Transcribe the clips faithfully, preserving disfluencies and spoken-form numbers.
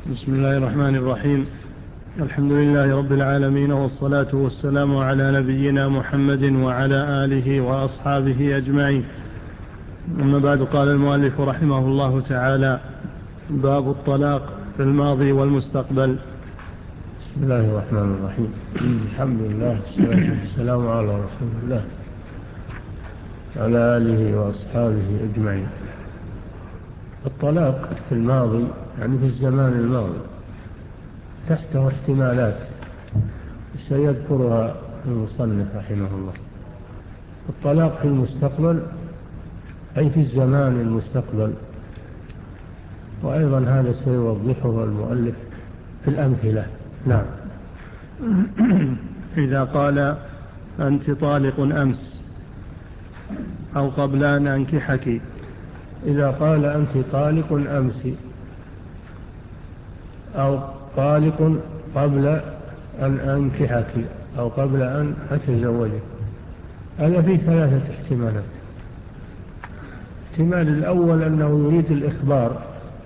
بسم الله الرحمن الرحيم. الحمد لله رب العالمين، والصلاة والسلام على نبينا محمد وعلى آله وأصحابه أجمعين. أما بعد، قال المؤلف رحمه الله تعالى: باب الطلاق في الماضي والمستقبل. بسم الله الرحمن الرحيم. الحمد لله والصلاة والسلام على رسول الله وعلى آله وأصحابه أجمعين. الطلاق في الماضي يعني في الزمان الماضي تحته احتمالات سيذكرها المصنف رحمه الله. الطلاق في المستقبل أي في الزمان المستقبل، وأيضا هذا سيوضحه المؤلف في الأمثلة. نعم. إذا قال: أنت طالق أمس أو قبل أن أنكحك. إذا قال أنت طالق أمس أو طالق قبل أن أنكحك أو قبل أن أتزوجك، هذا فيه ثلاثة احتمالات. الاحتمال الأول أنه يريد الإخبار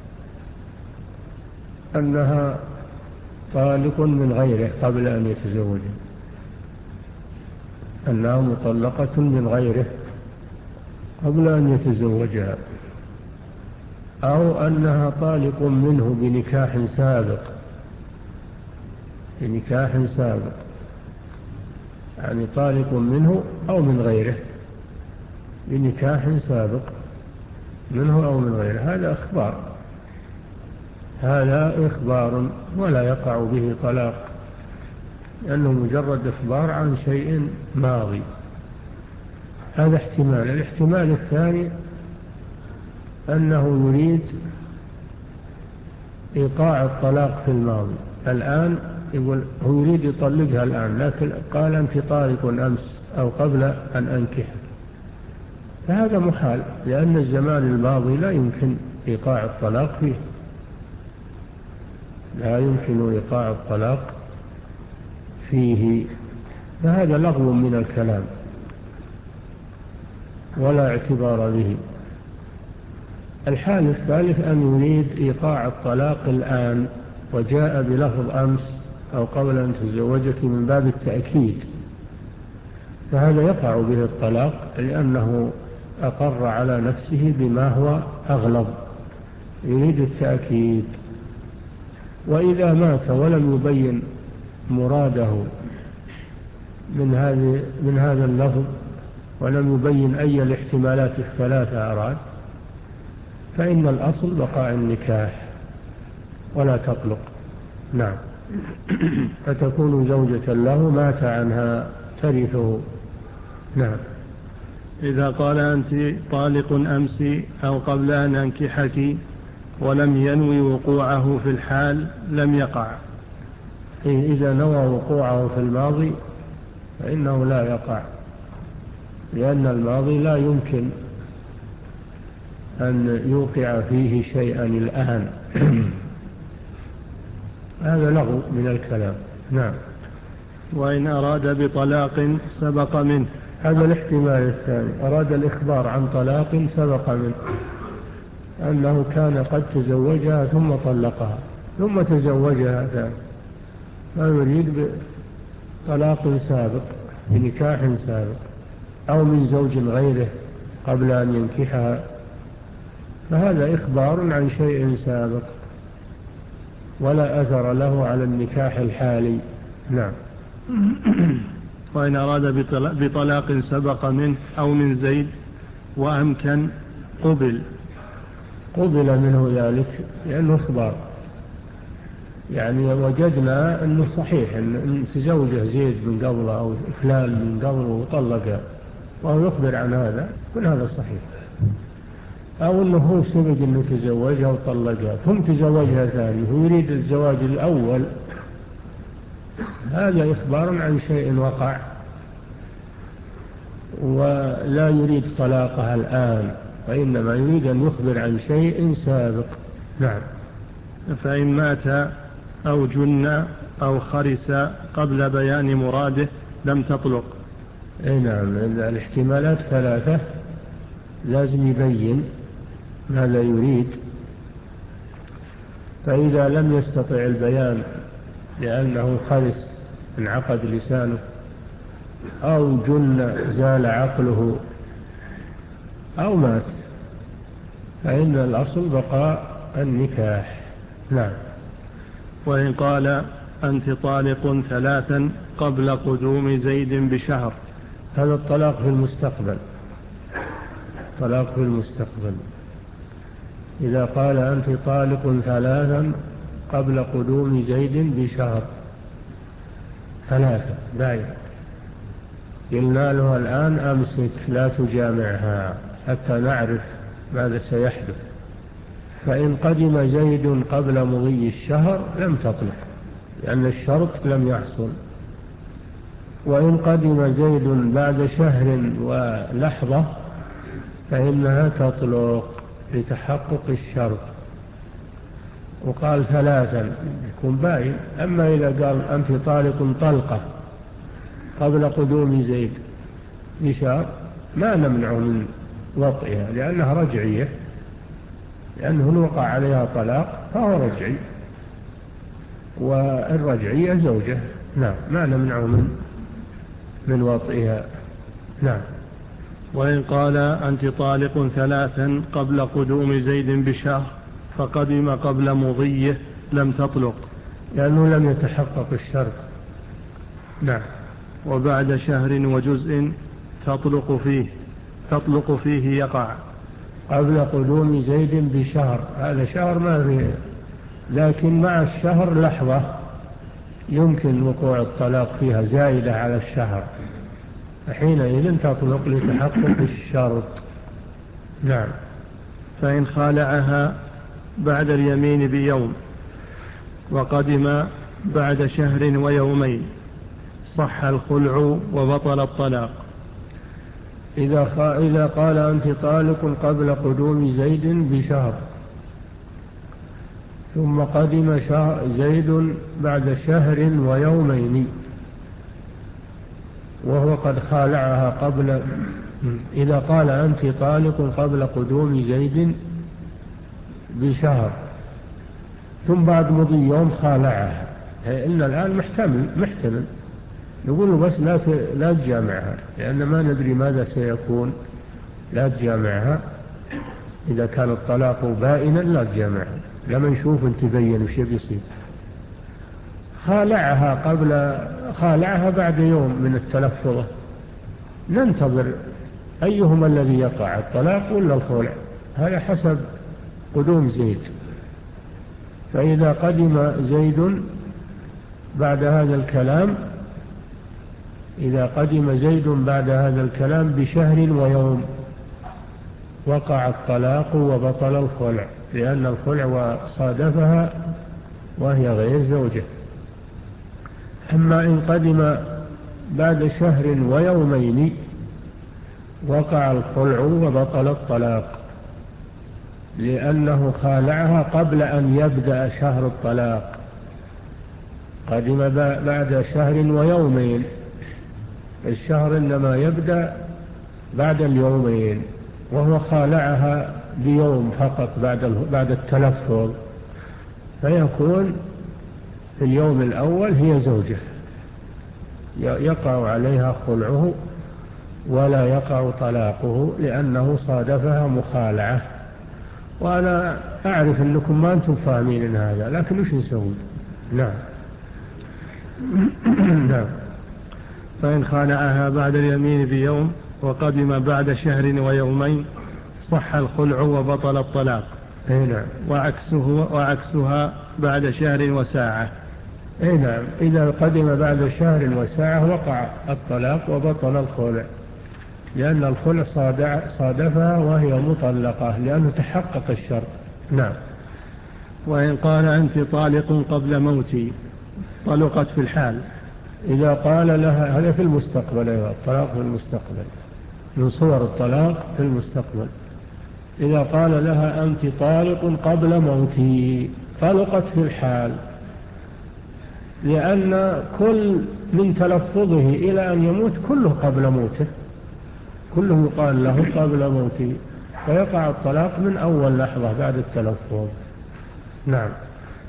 أنها طالق من غيره قبل أن يتزوجها، أنها مطلقة من غيره قبل أن يتزوجها، أو أنها طالق منه بنكاح سابق بنكاح سابق يعني طالق منه أو من غيره بنكاح سابق منه أو من غيره. هذا إخبار هذا إخبار ولا يقع به طلاق، لأنه مجرد إخبار عن شيء ماضي. هذا احتمال. الاحتمال الثاني أنه يريد إيقاع الطلاق في الماضي الآن، يقول هو يريد يطلقها الآن، لكن قال أنت طالق أمس أو قبل أن أنكحك، فهذا محال، لأن الزمان الماضي لا يمكن إيقاع الطلاق فيه لا يمكن إيقاع الطلاق فيه فهذا لغو من الكلام ولا اعتبار به. الحال الثالث أن يريد إيقاع الطلاق الآن وجاء بلفظ أمس أو قبل أن تزوجك من باب التأكيد، فهذا يقع به الطلاق لأنه أقر على نفسه بما هو أغلظ، يريد التأكيد. وإذا مات ولم يبين مراده من هذه من هذا اللفظ ولم يبين أي الاحتمالات الثلاثة أراد، فإن الأصل بقاء النكاح ولا تطلق. نعم. فتكون زوجة له مات عنها ترثه. نعم. إذا قال: أنت طالق أمس أو قبل أن أنكحك ولم ينوي وقوعه في الحال لم يقع. إذا نوى وقوعه في الماضي فإنه لا يقع، لأن الماضي لا يمكن أن يوقع فيه شيئا الآن. هذا لغو من الكلام. نعم. وإن أراد بطلاق سبق منه. هذا الاحتمال الثاني، أراد الإخبار عن طلاق سبق منه، أنه كان قد تزوجها ثم طلقها ثم تزوجها ثاني، فيريد بطلاق سابق بنكاح سابق أو من زوج غيره قبل أن ينكحها، فهذا إخبار عن شيء سابق ولا أثر له على النكاح الحالي. نعم. وإن أراد بطلاق سبق منه أو من زيد وأمكن قبل قبل منه ذلك لأنه إخبار، يعني وجدنا أنه صحيح أن تزوجه زيد من قبله أو فلان من قبله وطلقه وهو يخبر عن هذا، كل هذا صحيح. أو أنه هو سبق أنه تزوجها وطلقها ثم تزوجها ثاني، هو يريد الزواج الأول، هذا إخبار عن شيء وقع ولا يريد طلاقها الآن، وإنما يريد أن يخبر عن شيء سابق. نعم. فإن مات أو جن أو خرس قبل بيان مراده لم تطلق. أي نعم. الاحتمالات ثلاثة، لازم يبين ماذا يريد فإذا لم يستطع البيان لأنه خرس انعقد لسانه أو جن زال عقله أو مات فإن الأصل بقاء النكاح. نعم. وإن قال أنت طالق ثلاثا قبل قدوم زيد بشهر. هذا الطلاق في المستقبل، طلاق في المستقبل. إذا قال أنت طالق ثلاثا قبل قدوم زيد بشهر، ثلاثة باين، قلنا له الآن أمسك لا تجامعها حتى نعرف ماذا سيحدث. فإن قدم زيد قبل مضي الشهر لم تطلق لأن الشرط لم يحصل. وإن قدم زيد بعد شهر ولحظة فإنها تطلق لتحقق الشرط. وقال ثلاثا يكون باين. أما إذا قال أنت طالق طلقة قبل قدوم زيد بشهر ما نمنع من وطئها لأنها رجعية، لأنه وقع عليها طلاق فهو رجعي، والرجعية زوجة. نعم، ما نمنع من من وطئها. نعم. وإن قال أنت طالق ثلاثا قبل قدوم زيد بشهر فقدم قبل مضيه لم تطلق لأنه لم يتحقق الشرط. نعم. وبعد شهر وجزء تطلق فيه تطلق فيه يقع. قبل قدوم زيد بشهر، هذا شهر ما فيه، لكن مع الشهر لحظة يمكن وقوع الطلاق فيها زائدة على الشهر، حينئذ تطلق لتحقق الشرط. نعم. فإن خالعها بعد اليمين بيوم وقدم بعد شهر ويومين صح الخلع وبطل الطلاق. إذا, إذا قال أنت طالق قبل قدوم زيد بشهر ثم قدم شهر زيد بعد شهر ويومين وهو قد خالعها قبل، إذا قال أنت طالق قبل قدوم زيد بشهر ثم بعد مضي يوم خالعها، إن الآن محتمل محتمل نقول له بس لا لا تجامعها لأن ما ندري ماذا سيكون، لا تجامعها. إذا كان الطلاق بائنا لا تجامعها لما نشوف تبين وش بيصير. خالعها قبل خالعها بعد يوم من التلفظ، ننتظر أيهما الذي يقع، الطلاق ولا الخلع، هذا حسب قدوم زيد. فإذا قدم زيد بعد هذا الكلام إذا قدم زيد بعد هذا الكلام بشهر ويوم وقع الطلاق وبطل الخلع، لأن الخلع صادفها وهي غير زوجة. أما إن قدم بعد شهر ويومين وقع الخلع وبطل الطلاق، لأنه خالعها قبل أن يبدأ شهر الطلاق، قدم بعد شهر ويومين، الشهر إنما يبدأ بعد اليومين، وهو خالعها بيوم فقط بعد بعد التلفظ، فيكون في اليوم الأول هي زوجة يقع عليها خلعه ولا يقع طلاقه لأنه صادفها مخالعة. وأنا أعرف أنكم ما أنتم فاهمين هذا، لكن وش نسوي؟ نعم. نعم. فإن خالعها بعد اليمين بيوم وقدم بعد شهر ويومين صح الخلع وبطل الطلاق. نعم. وعكسه وعكسها بعد شهر وساعة. نعم. إذا قدم بعد شهر وساعة وقع الطلاق وبطل الخلع، لأن الخلع صادفها وهي مطلقة لأنه تحقق الشرط. نعم. وإن قال أنت طالق قبل موتي طلقت في الحال. إذا قال لها، هذا في المستقبل، أيضا الطلاق في المستقبل من صور الطلاق في المستقبل. إذا قال لها أنت طالق قبل موتي طلقت في الحال، لأن كل من تلفظه إلى أن يموت كله قبل موته، كله يقال له قبل موته، فيقع الطلاق من أول لحظة بعد التلفظ. نعم.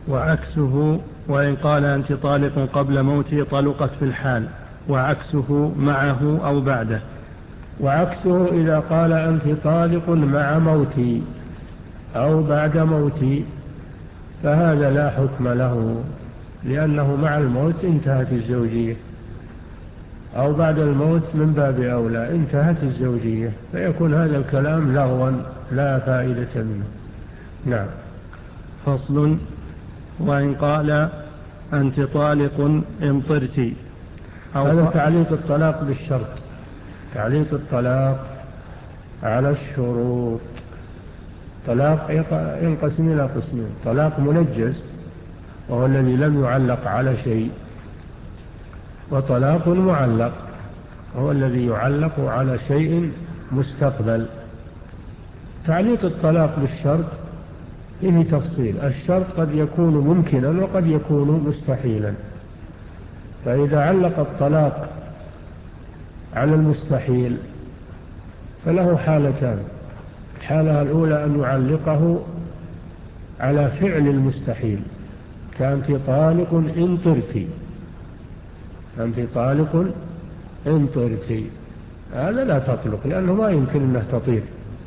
وعكسه وإن قال أنت طالق قبل موته طلقت في الحال، وعكسه معه أو بعده. وعكسه إذا قال أنت طالق مع موتي أو بعد موتي فهذا لا حكم له، لأنه مع الموت انتهت الزوجية، أو بعد الموت من باب أولى انتهت الزوجية، فيكون هذا الكلام لغوا لا فائدة منه. نعم. فصل. وإن قال أنت طالق إن طرت. هذا تعليق الطلاق بالشرط، تعليق الطلاق على الشروط. طلاق ينقسم إلى قسمين: طلاق منجز وهو الذي لم يعلق على شيء، وطلاق معلق وهو الذي يعلق على شيء مستقبل. تعليق الطلاق بالشرط فيه تفصيل. الشرط قد يكون ممكنا وقد يكون مستحيلا، فإذا علق الطلاق على المستحيل فله حالتان: الحالة الأولى أن يعلقه على فعل المستحيل، كأنت طالق إن طرت، أنت طالق إن طرت، هذا لا تطلق لأنه ما يمكن أنه تطير،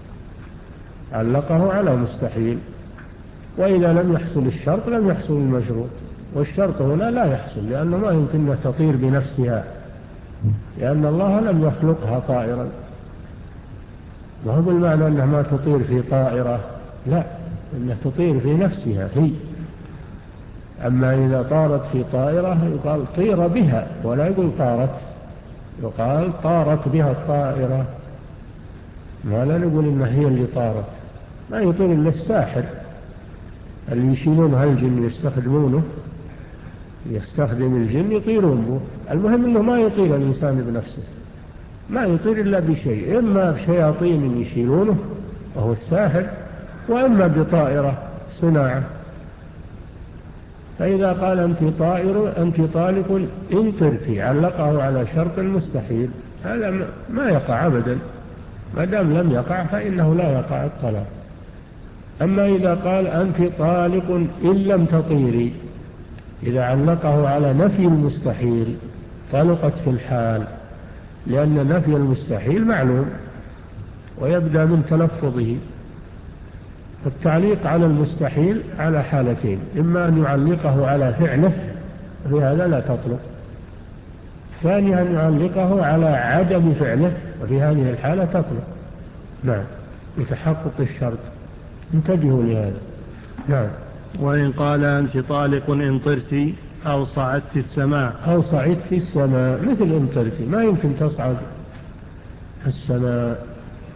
علقه على مستحيل. وإذا لم يحصل الشرط لم يحصل المشروط، والشرط هنا لا يحصل لأنه ما يمكن أن تطير بنفسها، لأن الله لم يخلقها طائرا، وهو بالمعنى أنها ما تطير في طائرة، لا، أنها تطير في نفسها هي. أما إذا طارت في طائرة يقال طير بها، ولا يقول طارت، يقال طارت بها الطائرة، ما لا نقول إنها هي اللي طارت. ما يطير إلا الساحر اللي يشيلون هالجن يستخدمونه، يستخدم الجن يطيرون به. المهم أنه ما يطير الإنسان بنفسه، ما يطير إلا بشيء، إما بشياطين يشيلونه وهو الساحر، وإما بطائرة صناعة. فإذا قال أنت طائر أنت طالق إن طرتي علقه على شرط المستحيل، هذا ما يقع أبدا، ما دام لم يقع فإنه لا يقع الطلاق. أما إذا قال أنت طالق إن لم تطيري، إذا علقه على نفي المستحيل طلقت في الحال، لأن نفي المستحيل معلوم ويبدأ من تلفظه. التعليق على المستحيل على حالتين: إما أن يعلقه على فعله في هذا لا تطلق، ثانيا أن يعلقه على عدم فعله وفي هذه الحالة تطلق. نعم، لتحقق الشرط، انتبهوا لهذا. نعم. وإن قال أنت طالق إن طرت أو صعدت السماء. أو صعدت السماء، مثل إن طرت، ما يمكن تصعد السماء،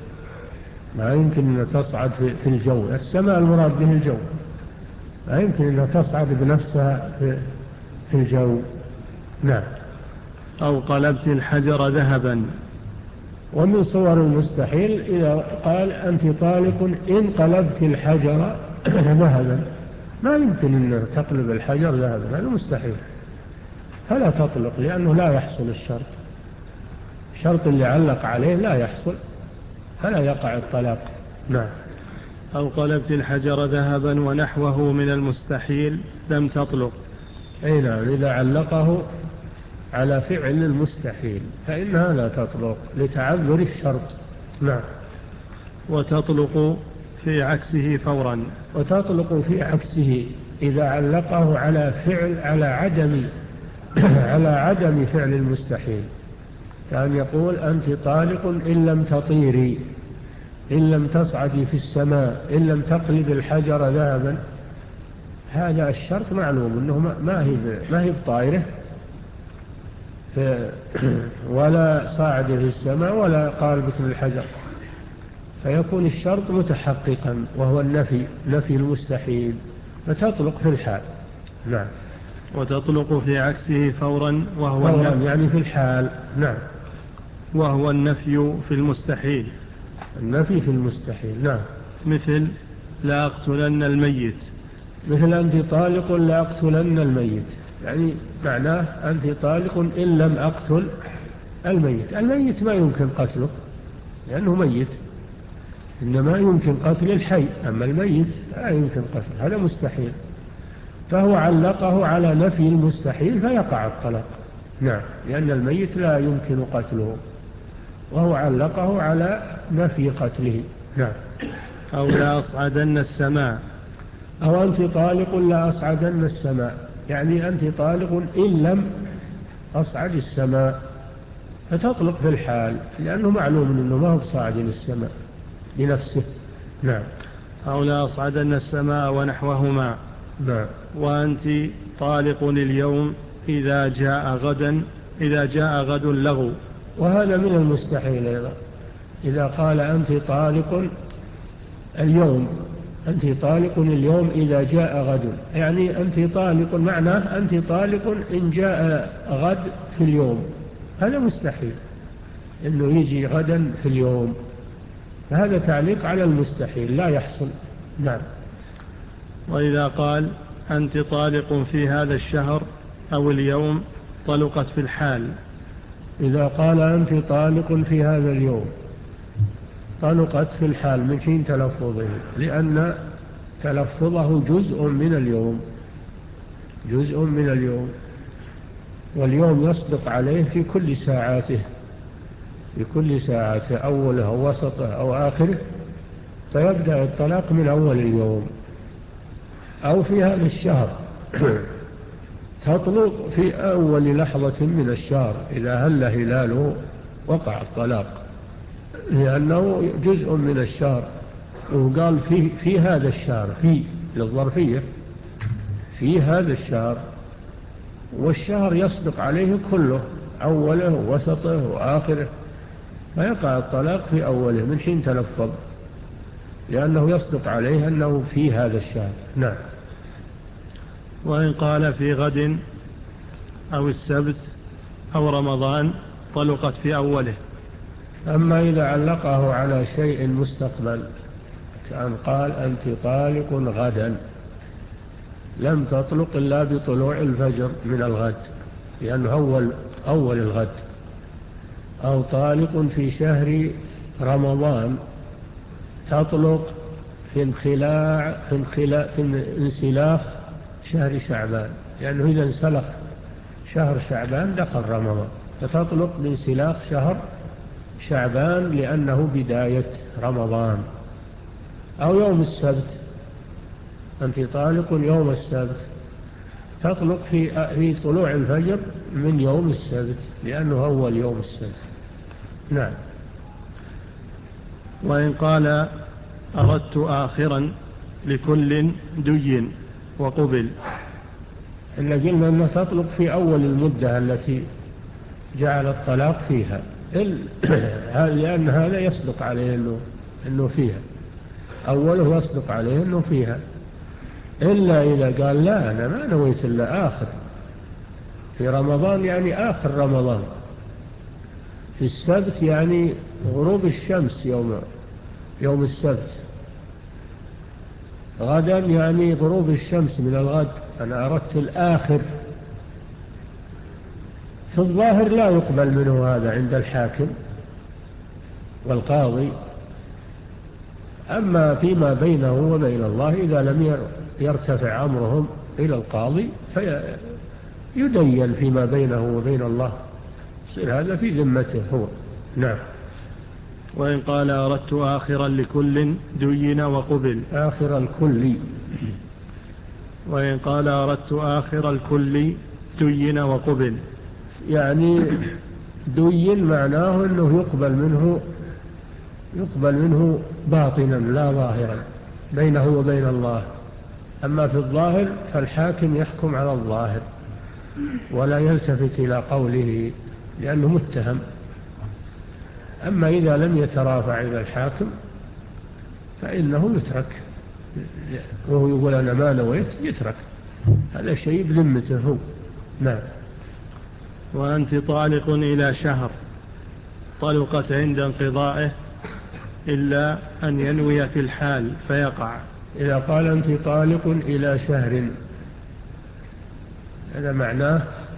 ما يمكن أن تصعد في الجو، السماء المراد به الجو، ما يمكن أن تصعد بنفسها في الجو. نعم. أو قلبت الحجر ذهبا. ومن صور المستحيل إذا قال أنت طالق إن قلبت الحجر ذهبا، ما يمكن أن تقلب الحجر ذهبا، هذا مستحيل، فلا تطلق لأنه لا يحصل الشرط، الشرط اللي علق عليه لا يحصل، فلا يقع الطلاق. نعم. أو قلبت الحجر ذهبا ونحوه من المستحيل لم تطلق. أي نعم، إذا علقه على فعل المستحيل فإنها لا تطلق لتعذر الشرط. نعم. وتطلق في عكسه فورا. وتطلق في عكسه إذا علقه على فعل على عدم على عدم فعل المستحيل، كان يقول أنت طالق إن لم تطيري، إن لم تصعدي في السماء، إن لم تقلب الحجر ذهبا، هذا الشرط معلوم أنه ما هي ما هي بطائرة ولا صاعدة في السماء ولا قالبة الحجر، فيكون الشرط متحققا وهو النفي، نفي المستحيل، فتطلق في الحال. نعم. وتطلق في عكسه فورا وهو فورا النفي يعني في الحال. نعم. وهو النفي في المستحيل. النفي في المستحيل. نعم. مثل لا أقتلن الميت. مثل أنت طالق لا أقتلن الميت، يعني معناه أنت طالق إن لم أقتل الميت. الميت ما يمكن قتله لأنه ميت، إنما يمكن قتل الحي، أما الميت لا يمكن قتله، هذا مستحيل. فهو علقه على نفي المستحيل فيقع الطلاق. نعم، لأن الميت لا يمكن قتله، وهو علقه على نفي قتله. نعم. أو لا أصعدن السماء، أو أنت طالق لا أصعدن السماء، يعني أنت طالق إن لم أصعد السماء، فتطلق في الحال، لأنه معلوم أنه ما هو صاعد السماء بنفسه. نعم. أو لا أصعدن السماء ونحوهما. نعم. وأنت طالق اليوم إذا جاء غدا إذا جاء غد لغو. وهذا من المستحيل أيضا. إذا قال أنت طالق اليوم، أنت طالق اليوم إذا جاء غد، يعني أنت طالق، معناه أنت طالق إن جاء غد في اليوم، هذا مستحيل إنه يجي غدا في اليوم، هذا تعليق على المستحيل لا يحصل. نعم. وإذا قال أنت طالق في هذا الشهر أو اليوم طلقت في الحال. إذا قال أنت طالق في هذا اليوم طلقت في الحال من حين تلفظه، لأن تلفظه جزء من اليوم، جزء من اليوم، واليوم يصدق عليه في كل ساعاته، في كل ساعاته، أوله أو وسطه أو آخره، فيبدأ الطلاق من أول اليوم. أو في هذا الشهر تطلق في أول لحظة من الشهر، إذا هل هلاله وقع الطلاق، لأنه جزء من الشهر، وقال في, في هذا الشهر، في للظرفية، في هذا الشهر، والشهر يصدق عليه كله، أوله ووسطه وآخره، فيقع الطلاق في أوله من حين تلفظ، لأنه يصدق عليه أنه في هذا الشهر. نعم. وإن قال في غد أو السبت أو رمضان طلقت في أوله. أما إذا علقه على شيء مستقبل، كأن قال أنت طالق غدا، لم تطلق إلا بطلوع الفجر من الغد، لأنه أول, أول الغد. أو طالق في شهر رمضان، تطلق في انخلاع في, انخلاع في انسلاخ شهر شعبان، لأنه إذا انسلخ شهر شعبان دخل رمضان، فتطلق بانسلاخ شهر شعبان لأنه بداية رمضان. أو يوم السبت، أنت طالق يوم السبت، تطلق في في طلوع الفجر من يوم السبت، لأنه أول يوم السبت. نعم. وإن قال أردت آخرا لكل دين وقبل. إلا قلنا أنه تطلق في أول المدة التي جعل الطلاق فيها، لأن هذا يصدق عليه أنه, إنه فيها، أوله يصدق عليه أنه فيها، إلا إذا قال لا أنا ما نويت إلا آخر في رمضان، يعني آخر رمضان، في السبت يعني غروب الشمس يوم, يوم السبت، غدا يعني غروب الشمس من الغد، أنا أردت الآخر، في الظاهر لا يقبل منه هذا عند الحاكم والقاضي. أما فيما بينه وبين الله، إذا لم يرتفع أمرهم إلى القاضي فيدين فيما بينه وبين الله، يصير هذا في ذمته هو. نعم. وإن قال أردت آخرا لكل دين وقبل. آخر الكل. وإن قال أردت آخر الكل دين وقبل، يعني دين معناه أنه يقبل منه يقبل منه باطنا لا ظاهرا بينه وبين الله. أما في الظاهر فالحاكم يحكم على الظاهر ولا يلتفت إلى قوله لأنه متهم. أما إذا لم يترافع إلى الحاكم فإنه يترك، وهو يقول أنا ما نويت، يترك، هذا شيء بذمته هو. نعم. وأنت طالق إلى شهر طلقت عند انقضائه إلا أن ينوي في الحال فيقع. إذا قال أنت طالق إلى شهر، هذا معناه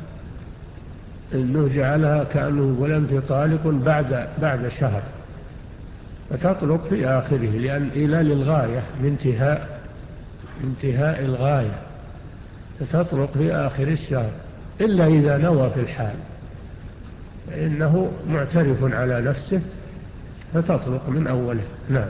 أنه جعلها كأنه يقول أنت طالق بعد, بعد شهر، فتطلق في آخره، لأن إلى للغاية، من انتهاء, انتهاء الغاية، فتطلق في آخر الشهر، إلا إذا نوى في الحال فإنه معترف على نفسه فتطلق من أوله. نعم.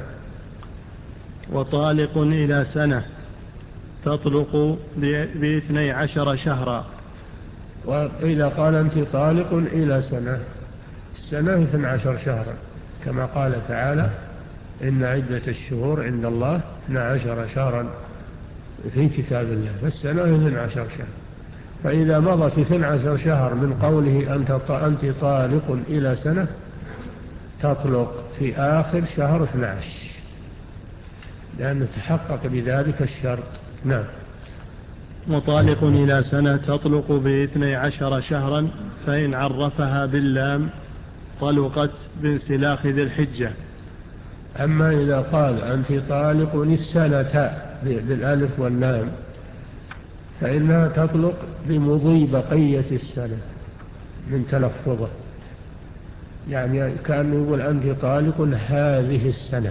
وطالق إلى سنة تطلق باثني عشر شهرا. وإذا قال أنت طالق إلى سنة، السنة اثنى عشر شهرا كما قال تعالى إن عدة الشهور عند الله اثنى عشر شهرا في كتاب الله، فالسنة اثنى عشر شهر. فإذا مضت اثنى عشر شهر من قوله أنت طالق إلى سنة تطلق في آخر شهر اثني عشر، لأنه تحقق بذلك الشرط. نعم. وطالق إلى سنة تطلق باثني عشر شهرا، فإن عرفها باللام طلقت بانسلاخ ذي الحجة. أما إذا قال أنت طالق السنة بالألف واللام فإنها تطلق بمضي بقية السنة من تلفظه، يعني كأنه يقول أنت طالق هذه السنة،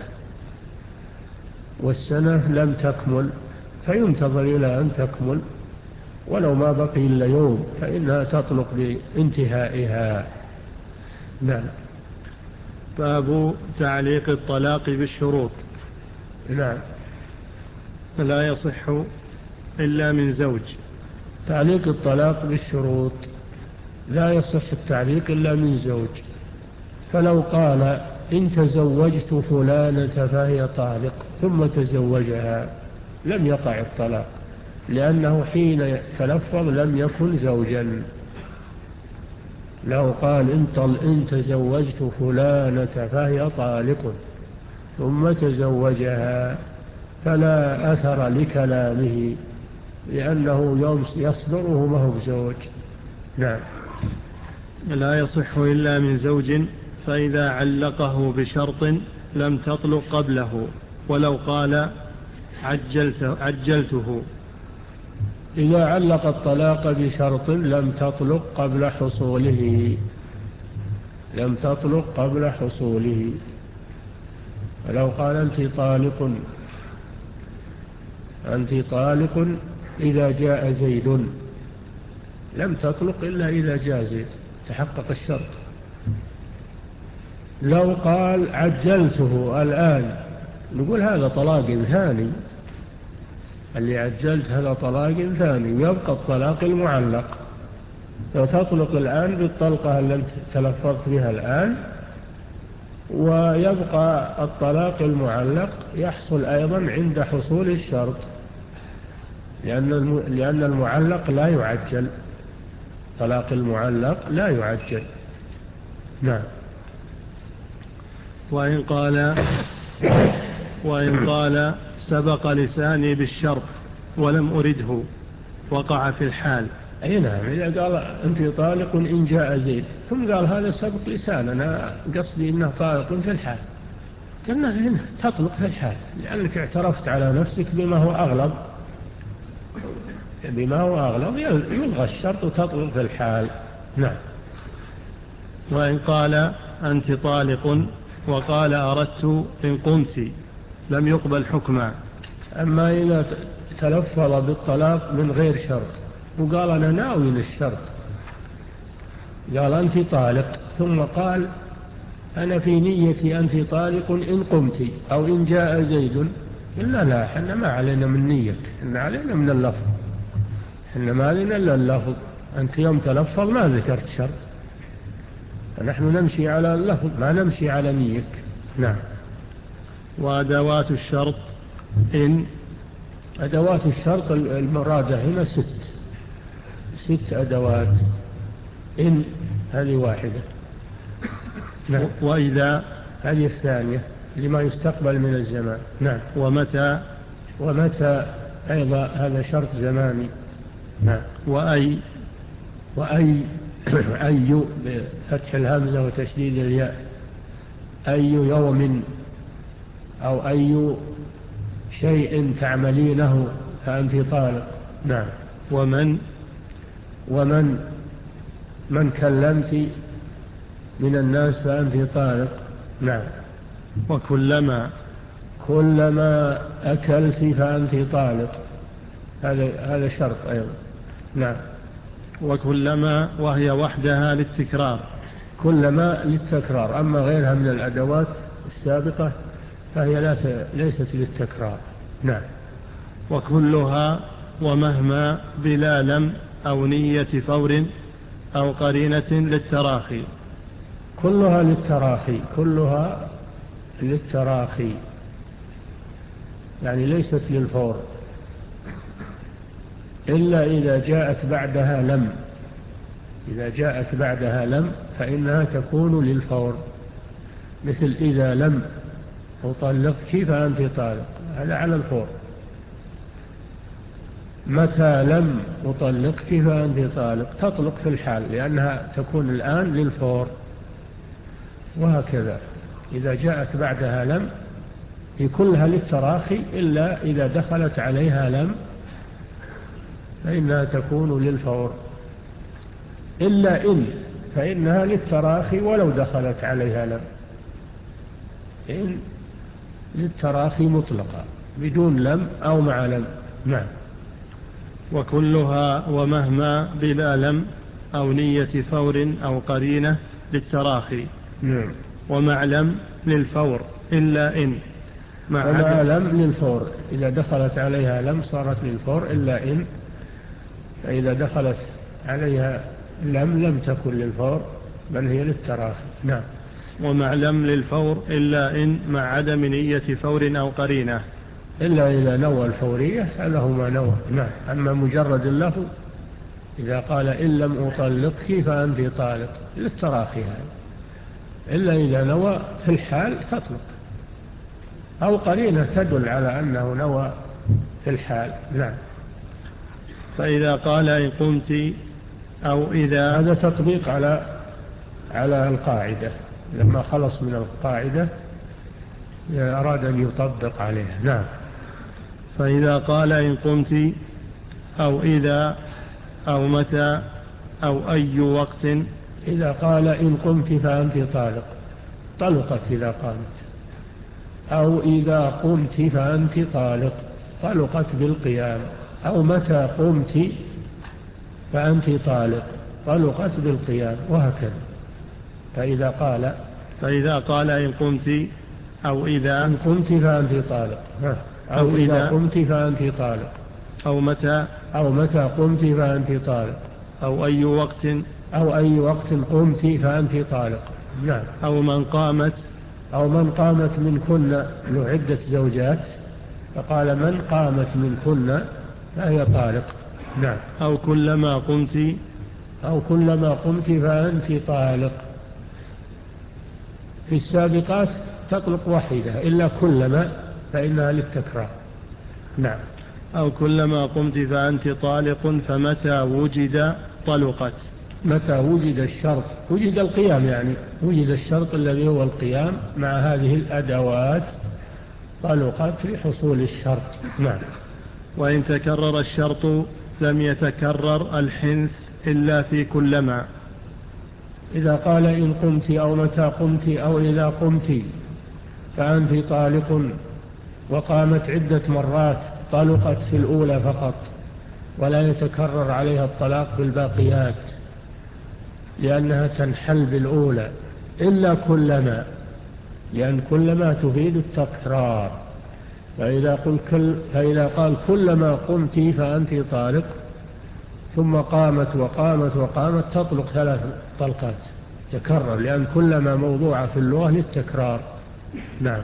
والسنة لم تكمل فينتظر إلى أن تكمل ولو ما بقي إلا يوم فإنها تطلق بانتهائها. نعم. باب تعليق الطلاق بالشروط. نعم. لا يصح إلا من زوج. تعليق الطلاق بالشروط لا يصح التعليق إلا من زوج. فلو قال إن تزوجت فلانة فهي طالق ثم تزوجها لم يقع الطلاق، لأنه حين تلفظ لم يكن زوجا. لو قال إن تزوجت فلانة فهي طالق ثم تزوجها فلا أثر لكلامه، لأنه يوم يصدره ما هو بزوج. نعم. لا يصح إلا من زوج، فإذا علقه بشرط لم تطلق قبله، ولو قال عجلت عجلته. إذا علق الطلاق بشرط لم تطلق قبل حصوله، لم تطلق قبل حصوله. ولو قال أنت طالق أنت طالق إذا جاء زيد لم تطلق إلا إذا جاء زيد، تحقق الشرط. لو قال عجلته الآن نقول هذا طلاق ثاني، اللي عجلت هذا طلاق ثاني، ويبقى الطلاق المعلق. فتطلق الآن بالطلقة التي تلفظت بها الآن، ويبقى الطلاق المعلق يحصل أيضا عند حصول الشرط، لأن لأن المعلق لا يعجل، طلاق المعلق لا يعجل. نعم. وإن قال وإن قال سبق لساني بالشرط ولم أرده وقع في الحال. أي نعم. إذا قال أنت طالق إن جاء زيد ثم قال هذا سبق لسان، أنا قصدي إنه طالق في الحال، كأنه تطلق في الحال، لأنك اعترفت على نفسك بما هو أغلب، بما هو أغلب يلغى الشرط وتطلق في الحال. نعم. وإن قال أنت طالق وقال أردت إن قمت لم يقبل حكما. أما إذا تلفظ بالطلاق من غير شرط وقال أنا ناوي للشرط، قال أنت طالق ثم قال أنا في نيتي أنت طالق إن قمت أو إن جاء زيد، إلا لا، حنا ما علينا من نيك، حنا علينا من اللفظ، حنا ما علينا إلا اللفظ. أنت يوم تلفظ ما ذكرت شرط، فنحن نمشي على اللفظ ما نمشي على نيك. نعم. وأدوات الشرط إن. أدوات الشرط المرادة هنا ست ست أدوات. إن هذه واحدة. نعم. وإذا هذه الثانية لما يستقبل من الزمان. نعم. ومتى. ومتى أيضا هذا شرط زماني. نعم. وأي. وأي أي بفتح الهمزة وتشديد الياء، أي يوم أو أي شيء تعملينه فأنت طالق. نعم. ومن. ومن من كلمت من الناس فأنت طالق. نعم. وكلما. كلما أكلت فأنت طالق، هذا هذا شرط أيضا. نعم. وكلما وهي وحدها للتكرار. كلما للتكرار، أما غيرها من الأدوات السابقة فهي لا ليست للتكرار. نعم. وكلها ومهما بلا لم أو نية فور أو قرينة للتراخي. كلها للتراخي، كلها للتراخي يعني ليست للفور، إلا إذا جاءت بعدها لم. إذا جاءت بعدها لم فإنها تكون للفور، مثل إذا لم أطلقك فأنت طالق، هذا على الفور. متى لم أطلقك فأنت طالق، تطلق في الحال لأنها تكون الآن للفور. وهكذا إذا جاءت بعدها لم هي كلها للتراخي، إلا إذا دخلت عليها لم فإنها تكون للفور، إلا إن فإنها للتراخي ولو دخلت عليها لم. إن للتراخي مطلقة بدون لم أو مع لم. نعم. وكلها ومهما بلا لم أو نية فور أو قرينة للتراخي. نعم. ومع لم للفور إلا إن مع, ومع لم للفور، إذا دخلت عليها لم صارت للفور إلا إن، فإذا دخلت عليها لم لم تكن للفور بل هي للتراخي. نعم. ومع لم للفور إلا إن مع عدم نية فور أو قرينة، إلا إذا نوى الفورية فله ما نوى. نعم. أما مجرد اللفظ إذا قال إن لم أطلقك فأنت طالق للتراخي هذا، إلا إذا نوى في الحال تطلق، أو قرينة تدل على أنه نوى في الحال. نعم. فإذا قال إن قمت أو إذا، هذا تطبيق على على القاعدة، لما خلص من القاعدة أراد أن يطبق عليها. نعم. فإذا قال إن قمت أو إذا أو متى أو أي وقت. إذا قال إن قمت فأنت طالق، طلقت إذا قامت. أو إذا قمت فأنت طالق، طلقت بالقيام. أو متى قمت فأنت طالق، طلقت بالقيام. وهكذا. فإذا قال فإذا قال إن قمت أو إذا إن قمت فأنت طالق، أو, أو إذا قمت فأنت طالق. أو متى أو متى قمت فأنت طالق. أو أي وقت. أو أي وقت قمت فأنت طالق. نعم. أو من قامت. أو من قامت من كن له عدة زوجات فقال من قامت من كن فهي طالق. نعم. أو كلما قمت. أو كلما قمت فأنت طالق. في السابقات تطلق واحدة، إلا كلما فإنها للتكرار. نعم. أو كلما قمت فأنت طالق فمتى وجد طلقت. متى وجد الشرط، وجد القيام يعني، وجد الشرط الذي هو القيام مع هذه الأدوات طلقت لحصول الشرط. نعم. وإن تكرر الشرط لم يتكرر الحنث إلا في كلما. إذا قال إن قمت أو متى قمت أو إذا قمت فأنت طالق وقامت عدة مرات طلقت في الأولى فقط، ولا يتكرر عليها الطلاق في الباقيات لأنها تنحل بالأولى، إلا كلما، لأن كلما تفيد التكرار. فإذا, قل كل فإذا قال كلما قمت فأنت طالق ثم قامت وقامت وقامت تطلق ثلاث طلقات تكرر، لأن كلما موضوعة في اللغة للتكرار. نعم.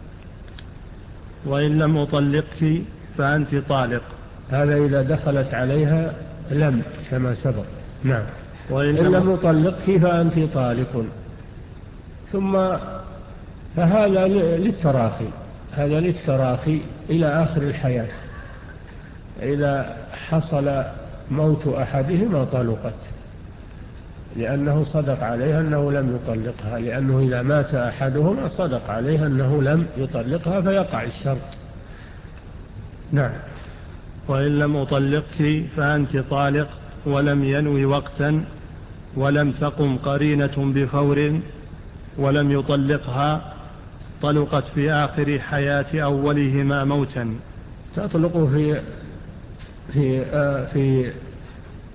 وإن لم أطلقك فأنت طالق، هذا إذا دخلت عليها لم كما سبق. نعم. وإن لم أطلقك فأنت طالق، ثم فهذا للتراخي، هذا للتراخي إلى آخر الحياة. إذا حصل موت أحدهما طلقت، لأنه صدق عليها أنه لم يطلقها، لأنه إذا مات أحدهما صدق عليها أنه لم يطلقها فيقع الشرط. نعم. وإن لم أطلقك فأنت طالق ولم ينوي وقتا ولم تقم قرينة بفور ولم يطلقها طلقت في آخر حياة أولهما موتا. تطلق في في آه في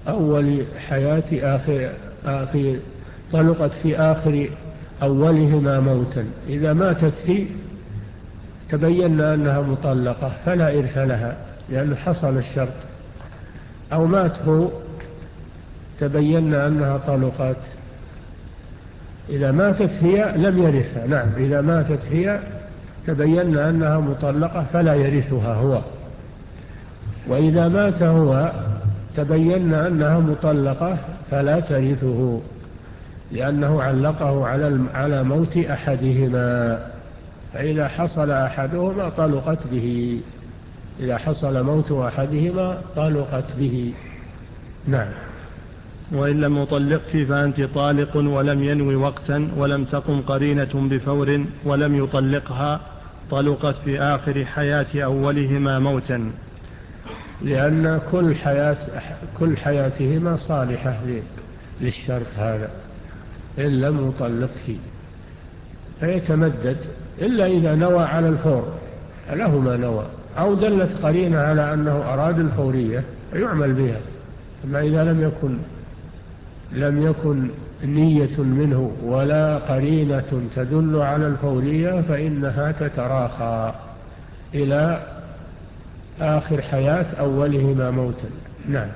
أول حياة آخر, آخر طلقت في آخر أولهما موتا. إذا ماتت هي تبين أنها مطلقة فلا إرث لها لأنه حصل الشرط، أو مات هو تبين أنها طلقت. إذا ماتت هي لم يرثها. نعم، إذا ماتت هي تبين أنها مطلقة فلا يرثها هو. وإذا مات هو تبين أنها مطلقة فلا ترثه، لأنه علقه على على موت أحدهما، فإذا حصل أحدهما طلقت به. إذا حصل موت أحدهما طلقت به. نعم. وإن لم يطلقك فأنت طالق ولم ينوي وقتا ولم تقم قرينة بفور ولم يطلقها، طلقت في آخر حياة أولهما موتا. لأن كل حياة كل حياتهما صالحة للشرط هذا إن لم يطلقه، فيتمدد إلا إذا نوى على الفور له ما نوى، أو دلت قرينة على أنه أراد الفورية يعمل بها. أما إذا لم يكن لم يكن نية منه ولا قرينة تدل على الفورية فإنها تتراخى إلى آخر حياة أولهما موتا. نعم.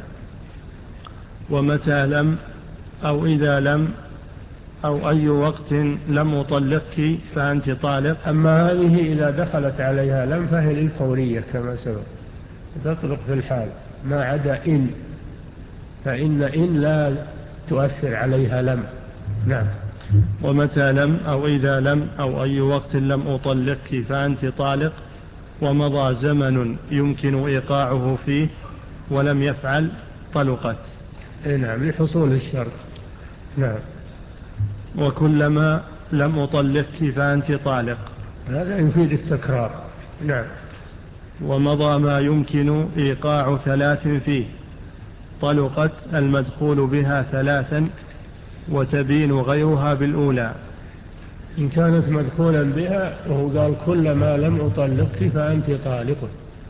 ومتى لم أو إذا لم أو أي وقت لم أطلقك فأنت طالق. أما هذه إذا دخلت عليها لم فهي للفورية كما سبق، تطلق في الحال، ما عدا إن، فإن إن لا تؤثر عليها لم. نعم. ومتى لم أو إذا لم أو أي وقت لم أطلقك فأنت طالق ومضى زمن يمكن إيقاعه فيه ولم يفعل طلقت. نعم، لحصول الشرط. نعم. وكلما لم أطلقك فأنت طالق، هذا يفيد التكرار. نعم. ومضى ما يمكن إيقاع ثلاث فيه، طلقت المدخول بها ثلاثا وتبين غيرها بالأولى. إن كانت مدخولا بها وهو قال كلما لم أطلقك فأنت طالق،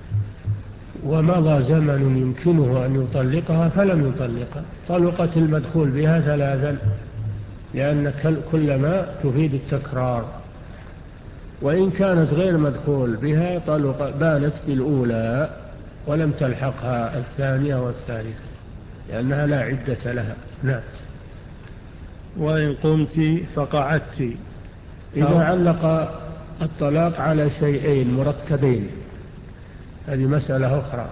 ومضى زمن يمكنه أن يطلقها فلم يطلقها، طلقت المدخول بها ثلاثا، لأن كلما تفيد التكرار. وإن كانت غير مدخول بها طلق بانت بالأولى ولم تلحقها الثانية والثالثة لأنها لا عدة لها. نعم. وإن قمت فقعدت. إذا علق الطلاق على شيئين مرتبين هذه مسألة أخرى،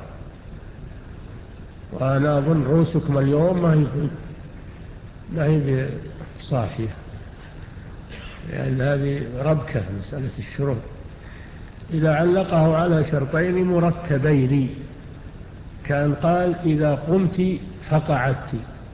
وأنا أظن رؤوسكم اليوم ما هي ما هي صافية، لأن هذه ربكة مسألة الشروط. إذا علقه على شرطين مرتبين كان قال إذا قمت فقعدت،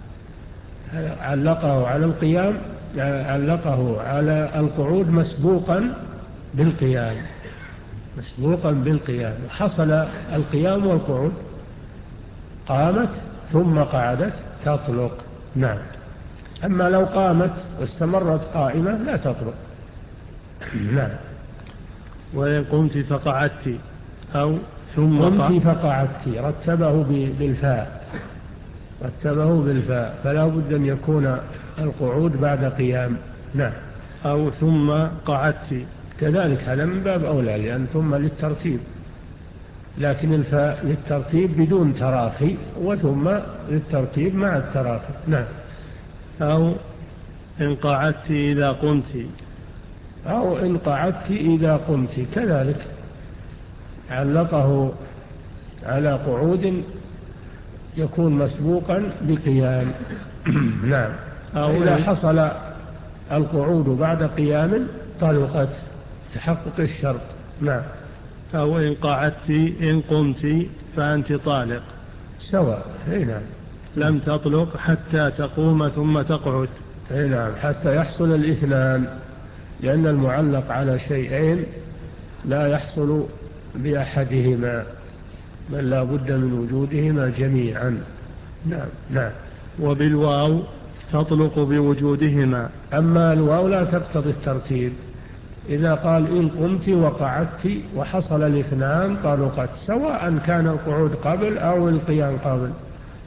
علقه على القيام، علقه على القعود مسبوقا بالقيام، مسبوقا بالقيام، حصل القيام والقعود، قامت ثم قعدت تطلق. نعم. أما لو قامت واستمرت قائمة لا تطلق. نعم. وإن قمت فقعدت أو ثم قمت فقعدت رتبه بالفاء، رتبه بالفاء، فلا بد أن يكون القعود بعد قيام. نعم. أو ثم قعدت كذلك، هذا من باب أولى، لأن ثم للترتيب، لكن الفاء للترتيب بدون تراخي، وثم للترتيب مع التراخي. نعم. أو إن قعدت إذا قمت، أو إن قعدت إذا قمت كذلك، علقه على قعود يكون مسبوقا بقيام. نعم. أو إذا حصل القعود بعد قيام طلقت، تحقق الشرط. نعم. أو إن قعدت إن قمت فأنت طالق، سواء. نعم. لم تطلق حتى تقوم ثم تقعد. نعم، حتى يحصل الاثنان، لأن المعلق على شيئين لا يحصل بأحدهما، بل لا بد من وجودهما جميعا. نعم. نعم. وبالواو تطلق بوجودهما. أما الواو لا تقتضي الترتيب، إذا قال إن قمت وقعدت وحصل الاثنان طلقت، سواء كان القعود قبل أو القيام قبل،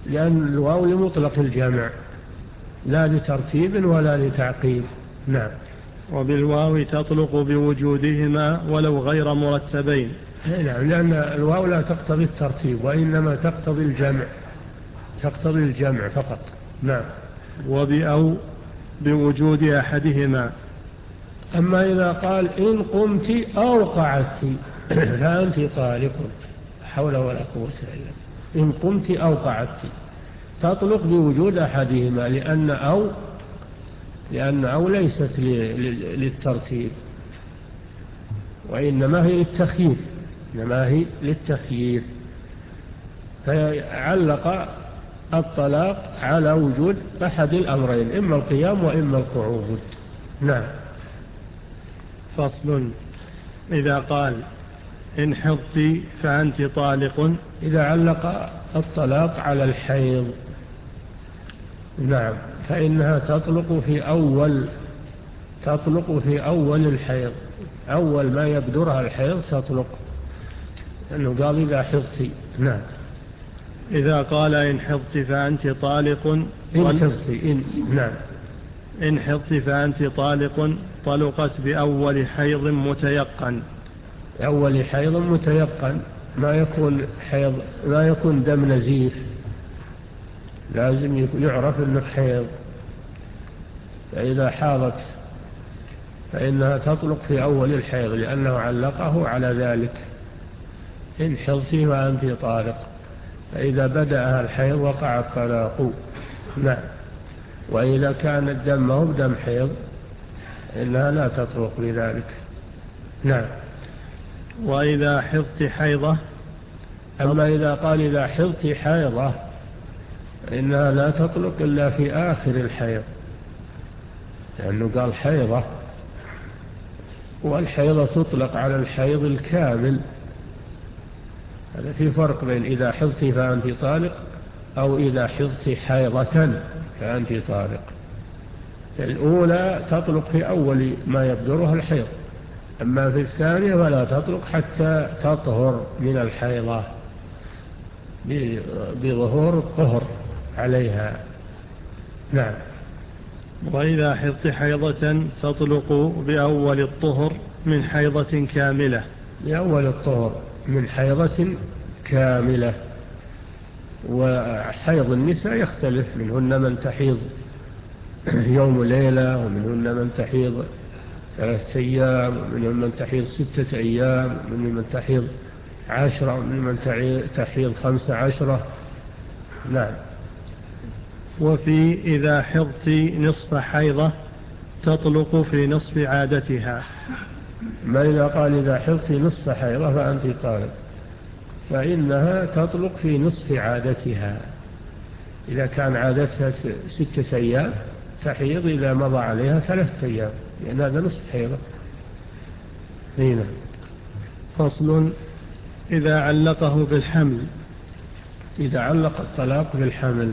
لأن الواو لمطلق الجمع لا لترتيب ولا لتعقيب. نعم. وبالواو تطلق بوجودهما ولو غير مرتبين. نعم، لأن الواو لا تقتضي الترتيب وإنما تقتضي الجمع، تقتضي الجمع فقط. نعم. وبأو بوجود أحدهما. أما إذا قال إن قمت أو قعدت فأنت طالق، حول ولا قوة إلا بالله. إن قمت أو قعدت تطلق بوجود أحدهما، لأن أو لأن أو ليست للترتيب وإنما هي للتخيير، إنما هي للتخيير. فعلق الطلاق على وجود أحد الأمرين، إما القيام وإما القعود. نعم. فصل. إذا قال إن حضت فأنت طالق. إذا علق الطلاق على الحيض، نعم، فإنها تطلق في أول تطلق في أول الحيض، أول ما يبدرها الحيض تطلق، لأنه قال إذا حضت. نعم. إذا قال إن حضت فأنت طالق. إن حضت إن نعم إن حضت فأنت طالق طلقت بأول حيض متيقن. أول حيض متيقن، ما يكون حيض ما يكون دم نزيف، لازم يعرف أنه حيض. فإذا حاضت فإنها تطلق في أول الحيض، لأنه علقه على ذلك. إن حضت فأنت طالق، فإذا بدأها الحيض وقع الطلاق. نعم. وإذا كان الدم ما هو دم حيض إنها لا تطلق لذلك. نعم. وإذا حضت حيضة. أما إذا قال إذا حضت حيضة إنها لا تطلق إلا في آخر الحيض، لأنه قال حيضة، والحيضة تطلق على الحيض الكامل. هذا في فرق بين إذا حضت فأنت طالق أو إذا حضت حيضة فأنت طالق. الأولى تطلق في أول ما يبدرها الحيض، أما في الثانية فلا تطلق حتى تطهر من الحيضة بظهور الطهر عليها. نعم. وإذا حضت حيضة تطلق بأول الطهر من حيضة كاملة. بأول الطهر من حيضة كاملة. وحيض النساء يختلف، منهن من تحيض يوم وليلة، ومنهن من تحيض ثلاثة أيام، ومنهن من تحيض ستة أيام، ومنهن من تحيض عشرة، ومنهن من تحيض خمسة عشرة. نعم. وفي إذا حضت نصف حيضة تطلق في نصف عادتها. ما إذا قال إذا حضت نصف حيضة فأنت طالق، فإنها تطلق في نصف عادتها. إذا كان عادتها ستة أيام تحيض إذا مضى عليها ثلاثة أيام، لأن هذا نصف حيضة. هنا. فصل. إذا علقه بالحمل. إذا علق الطلاق بالحمل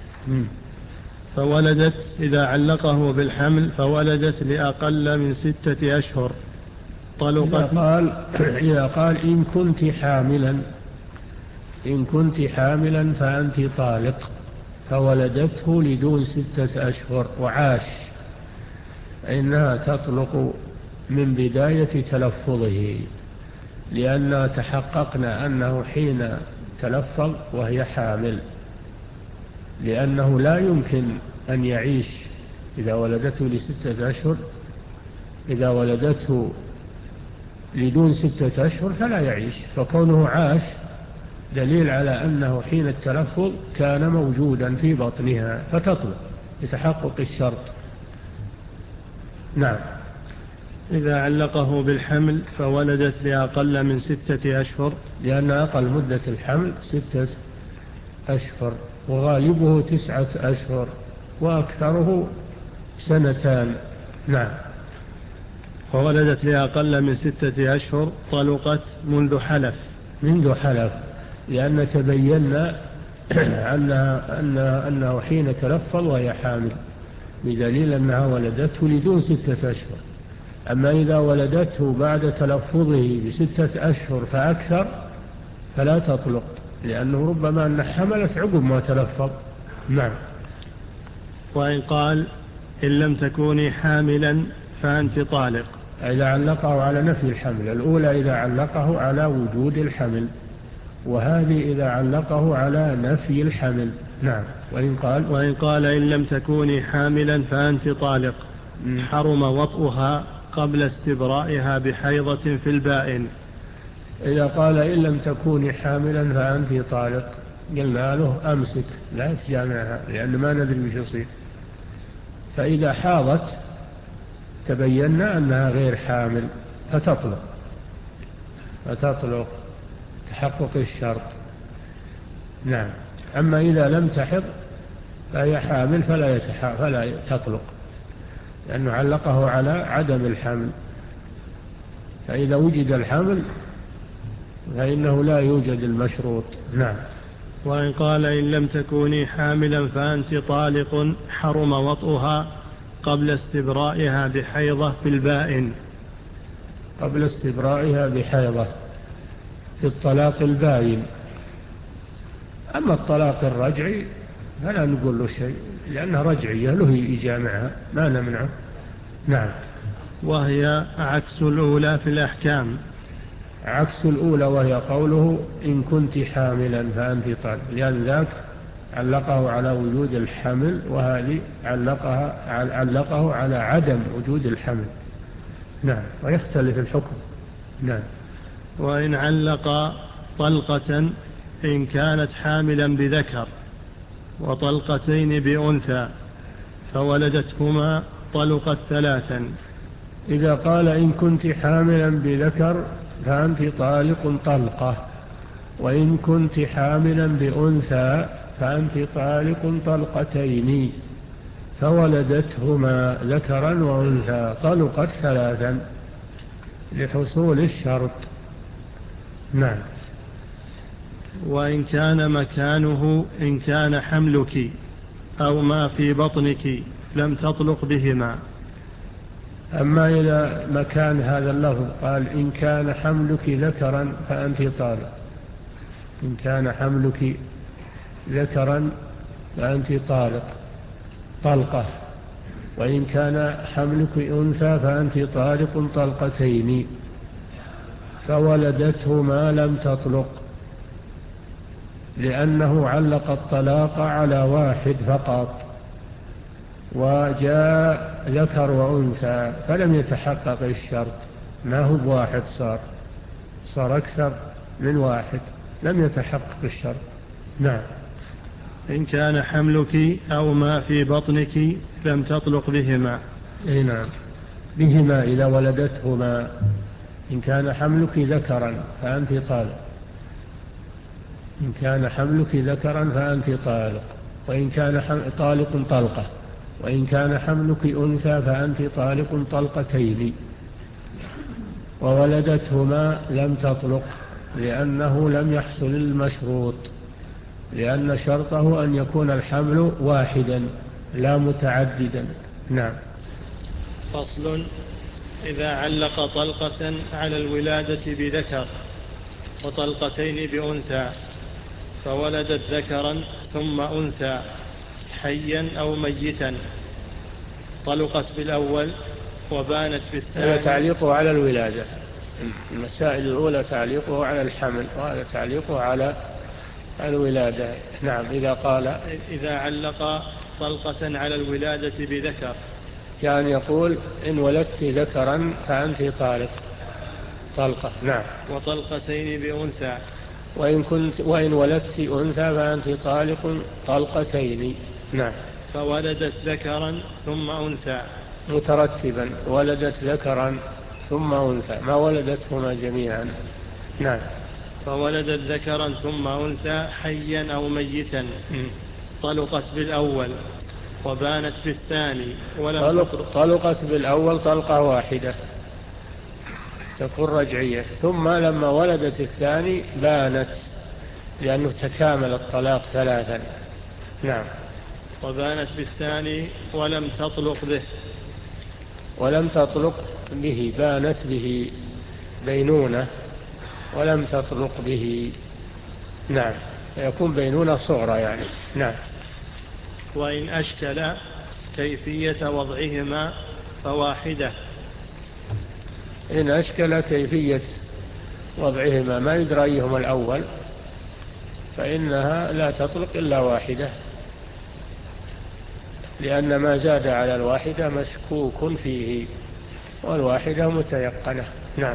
فولدت. إذا علقه بالحمل فولدت لأقل من ستة أشهر طلقت. إذا قال, إذا قال إن كنت حاملا إن كنت حاملا فأنت طالق، فولدته لدون ستة أشهر وعاش، إنها تطلق من بداية تلفظه، لأننا تحققنا أنه حين تلفظ وهي حامل، لأنه لا يمكن أن يعيش إذا ولدته لستة أشهر. إذا ولدته لدون ستة أشهر فلا يعيش، فكونه عاش دليل على أنه حين التلفظ كان موجودا في بطنها فتطلق لتحقق الشرط. نعم. إذا علقه بالحمل فولدت لأقل من ستة أشهر، لأن أقل مدة الحمل ستة أشهر وغالبه تسعة أشهر وأكثره سنتان. نعم. فولدت لأقل من ستة أشهر طلقت منذ حلف. منذ حلف، لأن تبينا أنها أنه, أنه حين تلفظ وهي حامل، بدليل أنها ولدته لدون ستة أشهر. أما إذا ولدته بعد تلفظه بستة أشهر فأكثر فلا تطلق، لأنه ربما أن حملت عقب ما تلفظ. نعم. وإن قال إن لم تكوني حاملا فأنت طالق، إذا علقه على نفي الحمل. الأولى إذا علقه على وجود الحمل، وهذه إذا علقه على نفي الحمل. نعم. وإن قال وإن قال إن لم تكوني حاملا فأنت طالق حرم وطئها قبل استبرائها بحيضة في البائن. إذا قال إن لم تكوني حاملا فأنت طالق، قلنا له أمسك لا تجامعها، لأن ما ندري وش يصير. فإذا حاضت تبينا أنها غير حامل فتطلق فتطلق تحقق الشرط. نعم. أما إذا لم تحض فهي حامل فلا يتح... فلا تطلق، لأنه علقه على عدم الحمل. فإذا وجد الحمل فإنه لا يوجد المشروط. نعم. وإن قال إن لم تكوني حاملا فأنت طالق حرم وطئها قبل استبرائها بحيضة في البائن. قبل استبرائها بحيضة في الطلاق البائن. أما الطلاق الرجعي فلا نقول له شيء، لأنها رجعية له يجامعها ما نمنعه. نعم. وهي عكس الأولى في الأحكام. عكس الأولى وهي قوله إن كنت حاملا فأنت طالق، لأن ذاك علقه على وجود الحمل، وهذه علقها علقه على عدم وجود الحمل. نعم. ويختلف الحكم. نعم. وإن علق طلقة إن كانت حاملا بذكر وطلقتين بأنثى فولدتهما طلقت ثلاثا. إذا قال إن كنت حاملا بذكر فأنت طالق طلقة، وإن كنت حاملا بأنثى فأنت طالق طلقتين، فولدتهما ذكرا وأنثى طلقت ثلاثا لحصول الشرط. نعم. وإن كان مكانه إن كان حملك أو ما في بطنك لم تطلق بهما. أما إذا مكان هذا اللفظ قال إن كان حملك ذكرا فأنت طالق، إن كان حملك ذكرا فأنت طالق طلقة، وإن كان حملك أنثى فأنت طالق طلقتين، فولدته ما لم تطلق، لأنه علق الطلاق على واحد فقط، وجاء ذكر وأنثى فلم يتحقق الشرط، ما هو بواحد، صار صار أكثر من واحد، لم يتحقق الشرط. نعم. إن كان حملك أو ما في بطنك لم تطلق بهما. إيه نعم، بهما إذا ولدتهما. إن كان حملك ذكرا فأنت طالق، إن كان حملك ذكرا فأنت طالق، وإن كان طالق طلقة، وإن كان حملك أنثى فأنت طالق طلقتين، وولدتهما لم تطلق لأنه لم يحصل المشروط، لأن شرطه أن يكون الحمل واحدا لا متعددا. نعم. فصل. إذا علق طلقة على الولادة بذكر وطلقتين بأنثى فولدت ذكرا ثم أنثى حيا أو ميتا طلقت بالأول وبانت بالثاني. هذا تعليقه على الولادة. المسائل الأولى تعليقه على الحمل، وهذا تعليقه على الولادة. نعم. إذا قال إذا علق طلقة على الولادة بذكر كان يقول إن ولدت ذكرا فأنت طالق طلقة. نعم. وطلقتين بأنثى وإن, كنت وإن ولدت أنثى فأنت طالق طلقتين. نعم. فولدت ذكرا ثم أنثى مترتبا، ولدت ذكرا ثم أنثى، ما ولدتهما جميعا. نعم. فولدت ذكرا ثم أنثى حيا أو ميتا طلقت بالأول وبانت بالثاني ولم طلق طلقت بالأول طلقة واحدة تكون رجعية، ثم لما ولدت الثاني بانت لأنه تكامل الطلاق ثلاثا. نعم. وبانت بالثاني ولم تطلق به ولم تطلق به بانت به بينونة ولم تطلق به. نعم. يكون بينونة صغرى يعني. نعم. وإن أشكل كيفية وضعهما فواحدة. إن أشكل كيفية وضعهما ما يدرى أيهما الأول فإنها لا تطلق إلا واحدة، لأن ما زاد على الواحدة مشكوك فيه والواحدة متيقنة. نعم.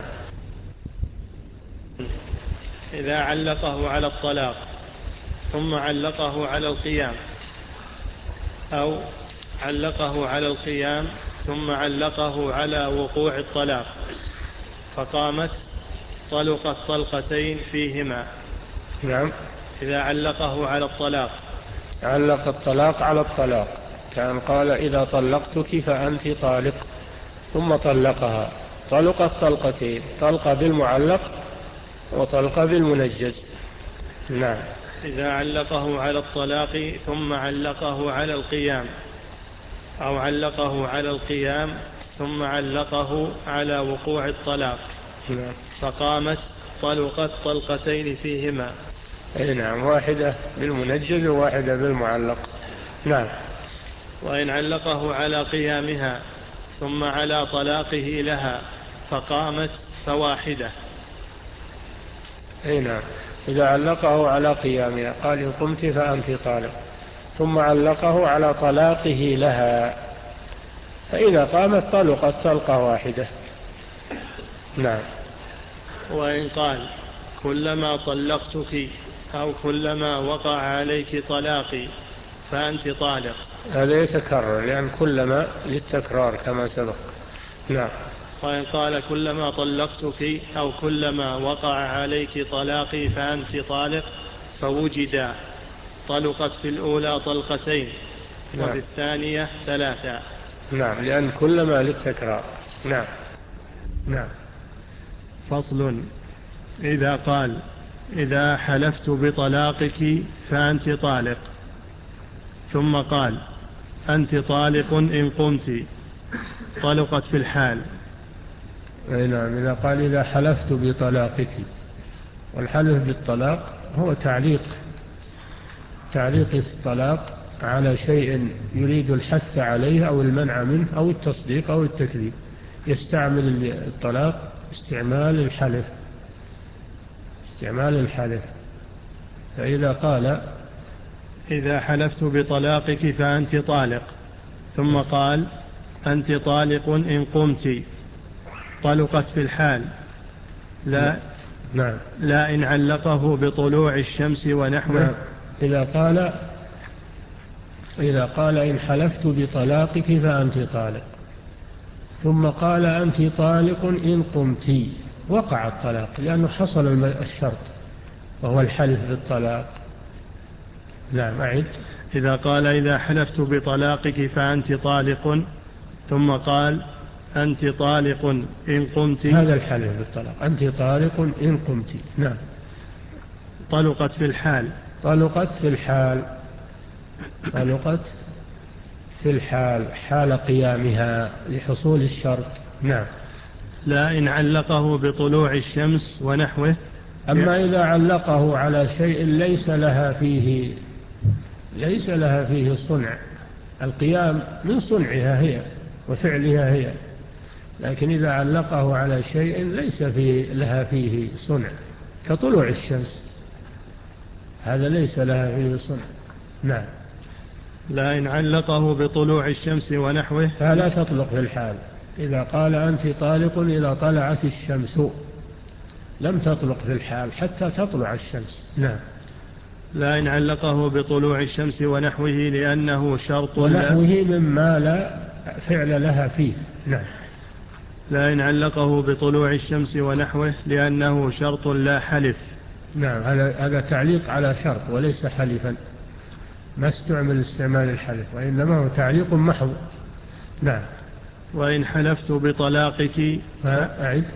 إذا علقه على الطلاق ثم علقه على القيام، أو علقه على القيام ثم علقه على وقوع الطلاق فقامت طلقت طلقتين فيهما. نعم. إذا علقه على الطلاق، علق الطلاق على الطلاق، كان قال إذا طلقتك فأنت طالق، ثم طلقها، طلقت طلقتين، طلقة بالمعلق وطلقة بالمنجز. نعم. إذا علقه على الطلاق ثم علقه على القيام، أو علقه على القيام ثم علقه على وقوع الطلاق نعم. فقامت طلقت طلقتين فيهما. أي نعم، واحدة بالمنجز وواحدة بالمعلق. نعم. وإن علقه على قيامها ثم على طلاقه لها فقامت فواحدة. أي نعم، إذا علقه على قيامها قال إن قمت فأنت طالق، ثم علقه على طلاقه لها، فإذا قامت طلقت طلقة واحدة. نعم. وإن قال كلما طلقتك أو كلما وقع عليك طلاقي فأنت طالق، هذا يتكرر لأن كلما للتكرار كما سبق. نعم. وإن قال كلما طلقتك أو كلما وقع عليك طلاقي فأنت طالق فوجدا، طلقت في الأولى طلقتين. نعم. وفي الثانية ثلاثة. نعم، لأن كلما للتكرار. نعم. نعم. فصل. إذا قال إذا حلفت بطلاقك فأنت طالق، ثم قال أنت طالق إن قمت، طلقت في الحال. أي نعم، إذا قال إذا حلفت بطلاقك، والحلف بالطلاق هو تعليق تعليق الطلاق على شيء يريد الحث عليه أو المنع منه أو التصديق أو التكذيب، يستعمل الطلاق استعمال الحلف استعمال الحلف فإذا قال إذا حلفت بطلاقك فأنت طالق، ثم قال أنت طالق إن قمت، طلقت في الحال. لا. نعم. لا إن علقه بطلوع الشمس ونحوه. نعم. إذا قال إذا قال إن حلفت بطلاقك فأنت طالق، ثم قال أنت طالق إن قمت، وقع الطلاق لأنه حصل الشرط وهو الحلف بالطلاق. نعم. أعد. إذا قال إذا حلفت بطلاقك فأنت طالق، ثم قال أنت طالق إن قمت، هذا الحلف بالطلاق، أنت طالق إن قمت. نعم. طلقت في الحال. طلقت في الحال طلقت في الحال حال قيامها لحصول الشرط. نعم. لا إن علقه بطلوع الشمس ونحوه. أما إذا علقه على شيء ليس لها فيه ليس لها فيه صنع، القيام من صنعها هي وفعلها هي، لكن إذا علقه على شيء ليس فيه لها فيه صنع كطلوع الشمس، هذا ليس لها فيه صنع. نعم. لا إن علقه بطلوع الشمس ونحوه فلا تطلق في الحال. إذا قال أنت طالق إذا طلعت الشمس لم تطلق في الحال حتى تطلع الشمس. نعم. لا إن علقه بطلوع الشمس ونحوه لأنه شرط، ونحوه مما لا فعل لها فيه. نعم. لا إن علقه بطلوع الشمس ونحوه لأنه شرط لا حلف. نعم، هذا هذا تعليق على شرط وليس حلفا، ما استعمل استعمال الحلف وإنما هو تعليق محض. نعم. وإن حلفت بطلاقك أعد.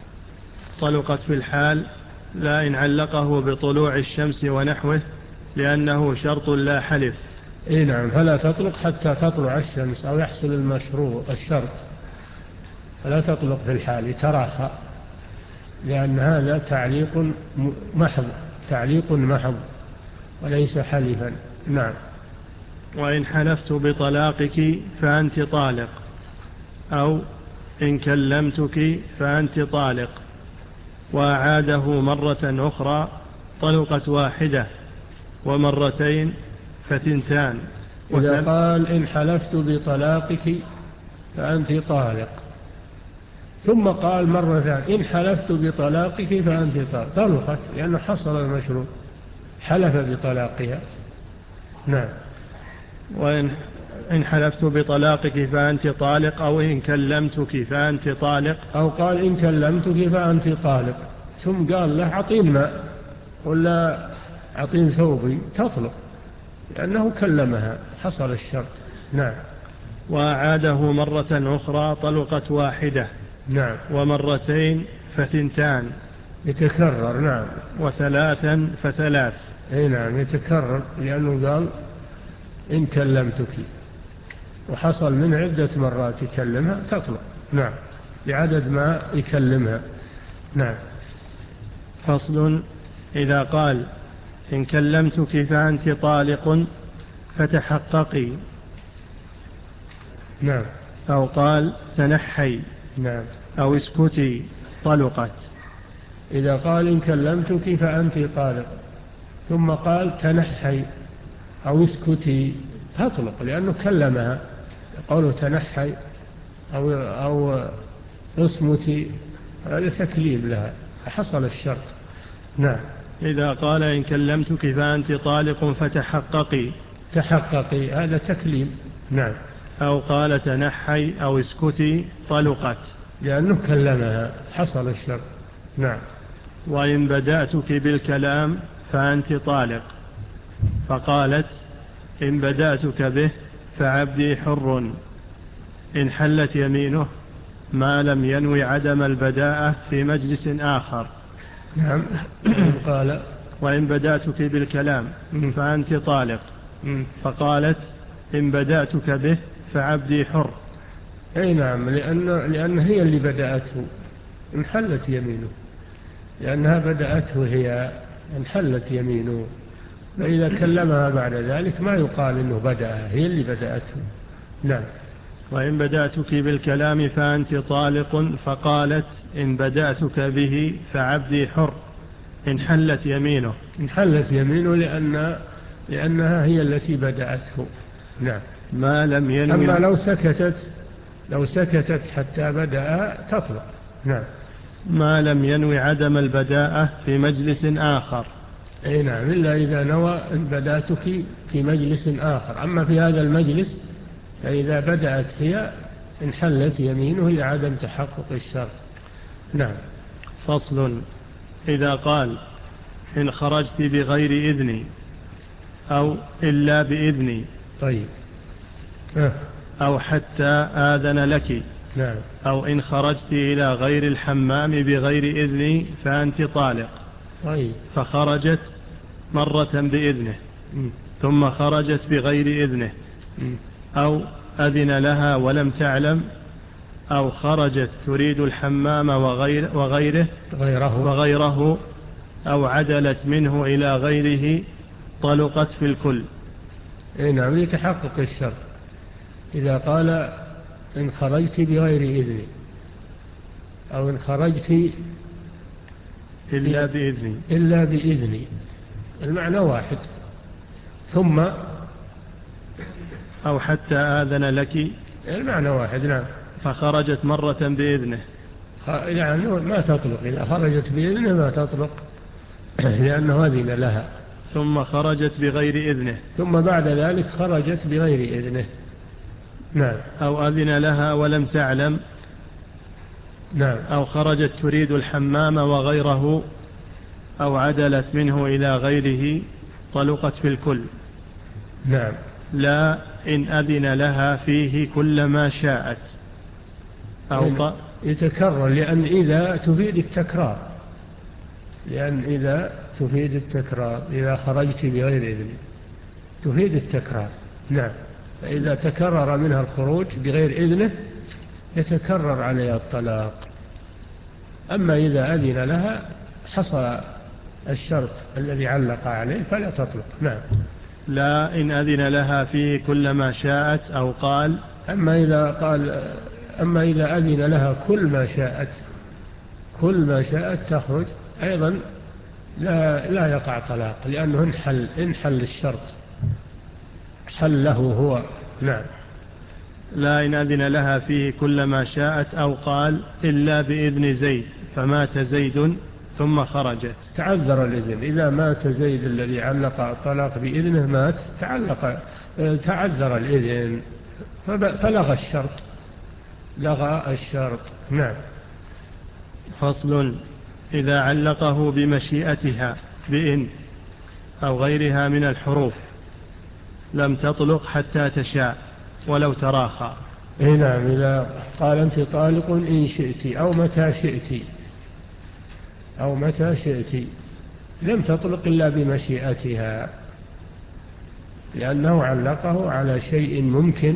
طلقت في الحال. لا إن علقه بطلوع الشمس ونحوه لأنه شرط لا حلف. إيه نعم، فلا تطلق حتى تطلع الشمس أو يحصل المشروع الشرط، فلا تطلق في الحال تراخى، لأن هذا تعليق محض تعليق محض وليس حلفا. نعم. وإن حلفت بطلاقك فأنت طالق، أو إن كلمتك فأنت طالق، وأعاده مرة أخرى طلقت واحدة، ومرتين فتنتان. إذا قال إن حلفت بطلاقك فأنت طالق، ثم قال مرة ثانية إن حلفت بطلاقك فأنت طالق، طلقت لأنه حصل المشروط، حلف بطلاقها. نعم. وإن إن حلفت بطلاقك فأنت طالق، أو إن كلمتك فأنت طالق، أو قال إن كلمتك فأنت طالق، ثم قال له أعطين ماء ولا أعطين ثوبي، تطلق لأنه كلمها، حصل الشرط. نعم. وأعاده مرة أخرى طلقت واحدة. نعم. ومرتين فتنتان. يتكرر. نعم. وثلاثا فثلاث. أي نعم، يتكرر لأنه قال إن كلمتك، وحصل من عدة مرات يكلمها، تطلق. نعم، بعدد ما يكلمها. نعم. فصل. إذا قال إن كلمتك فأنت طالق فتحققي. نعم. أو قال تنحي. نعم. أو اسكتي، طلقت. إذا قال إن كلمتك فأنت طالق، ثم قال تنحي أو اسكتي، تطلق لأنه كلمها. قوله تنحي أو, أو اصمتي، هذا تكليم لها، حصل الشرط. نعم. إذا قال إن كلمتك فأنت طالق فتحققي، تحققي، هذا تكليم. نعم. أو قال تنحي أو اسكتي، طلقت لأنه كلمها، حصل الشرط. نعم. وإن بدأتك بالكلام فأنت طالق، فقالت إن بدأتك به فعبدي حر، إن حلت يمينه ما لم ينوي عدم البداءة في مجلس آخر. نعم. قال وإن بدأتك بالكلام فأنت طالق، فقالت إن بدأتك به فعبدي حر. أي نعم، لأن, لأن هي اللي بدأته، انحلت يمينه، لأنها بدأته هي، انحلت يمينه. فإذا كلمها بعد ذلك ما يقال إنه بدأها، هي اللي بدأته. نعم. وإن بدأتك بالكلام فأنت طالق، فقالت إن بدأتك به فعبدي حر، انحلت يمينه. انحلت يمينه لأن لأنها هي التي بدأته. نعم. ما لم ينوي. أما لو سكتت لو سكتت حتى بدأ تطلق. نعم. ما لم ينوي عدم البداءة في مجلس آخر. أي نعم، إلا إذا نوى أن بدأتك في مجلس آخر. أما في هذا المجلس فإذا بدأت هي انحلت يمينه لعدم تحقق الشرط. نعم. فصل. إذا قال إن خرجت بغير إذني، أو إلا بإذني، طيب. أه. أو حتى آذن لك. نعم. أو إن خرجت إلى غير الحمام بغير إذني فأنت طالق. طيب. فخرجت مرة بإذنه، م. ثم خرجت بغير إذنه، م. أو أذن لها ولم تعلم، أو خرجت تريد الحمام وغير وغيره, غيره. وغيره أو عدلت منه إلى غيره، طلقت في الكل. إيه نعم، يتحقق الشرط. إذا قال إن خرجت بغير إذني، أو إن خرجت إلا بإذني إلا بإذني، المعنى واحد. ثم أو حتى آذن لك، المعنى واحد. نعم. فخرجت مرة بإذنه، يعني ما تطلق. إذا خرجت بإذنه ما تطلق لأنه أذن لها. ثم خرجت بغير إذنه، ثم بعد ذلك خرجت بغير إذنه. نعم. أو أذن لها ولم تعلم. نعم. أو خرجت تريد الحمام وغيره، أو عدلت منه إلى غيره، طلقت في الكل. نعم. لا إن أذن لها فيه كل ما شاءت. أو ط... يتكرر، لأن إذا تفيد التكرار، لأن إذا تفيد التكرار، إذا خرجت بغير إذن تفيد التكرار. نعم. فإذا تكرر منها الخروج بغير إذنه يتكرر عليها الطلاق. أما إذا أذن لها حصل الشرط الذي علق عليه فلا تطلق. نعم. لا إن أذن لها فيه كل ما شاءت أو قال. أما إذا قال أما إذا أذن لها كل ما شاءت كل ما شاءت تخرج أيضا لا لا يقع طلاق، لأنه انحل انحل الشرط، حله هو. نعم. لا إن أذن لها فيه كل ما شاءت أو قال إلا بإذن زيد فمات زيد ثم خرجت. تعذر الإذن، إذا مات زيد الذي علق الطلاق بإذنه مات تعلق تعذر الإذن فلغى الشرط لغى الشرط. نعم. فصل. إذا علقه بمشيئتها بإن أو غيرها من الحروف لم تطلق حتى تشاء ولو تراخى. إيه نعم. إذا قال أنت طالق إن شئت أو متى شئت أو متى شئت لم تطلق إلا بمشيئتها، لأنه علقه على شيء ممكن،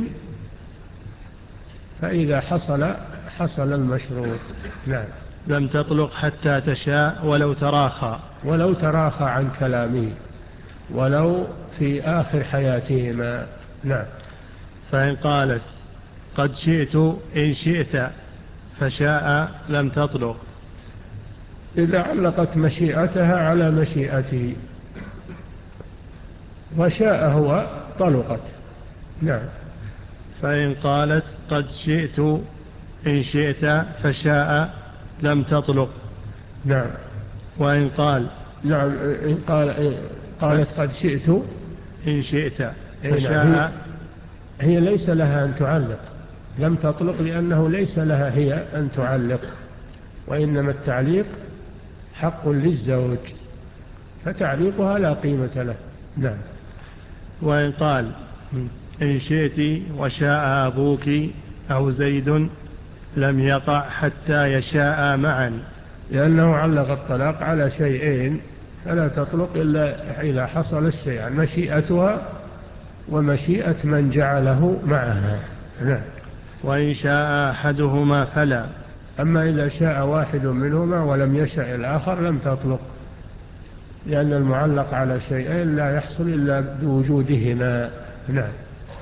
فإذا حصل حصل المشروط. نعم. لم تطلق حتى تشاء ولو تراخى ولو تراخى عن كلامه ولو في آخر حياتهما. نعم. فإن قالت قد شئت إن شئت فشاء لم تطلق. إذا علقت مشيئتها على مشيئته وشاء هو طلقت. نعم. فإن قالت قد شئت إن شئت فشاء لم تطلق. نعم. وإن قال نعم. إن قال إن قالت قد شئت إن شئت فشاء هي, هي ليس لها أن تعلق، لم تطلق لأنه ليس لها هي أن تعلق، وإنما التعليق حق للزوج فتعليقها لا قيمة له. نعم. وإن قال إن شئت وشاء أبوك أو زيد لم يقع حتى يشاء معا، لأنه علق الطلاق على شيئين فلا تطلق إلا إذا حصل الشيئان، مشيئتها ومشيئة من جعله معها. نعم. وإن شاء أحدهما فلا. أما إذا شاء واحد منهما ولم يشاء الآخر لم تطلق، لأن المعلق على شيئين لا يحصل إلا بوجودهما. نعم.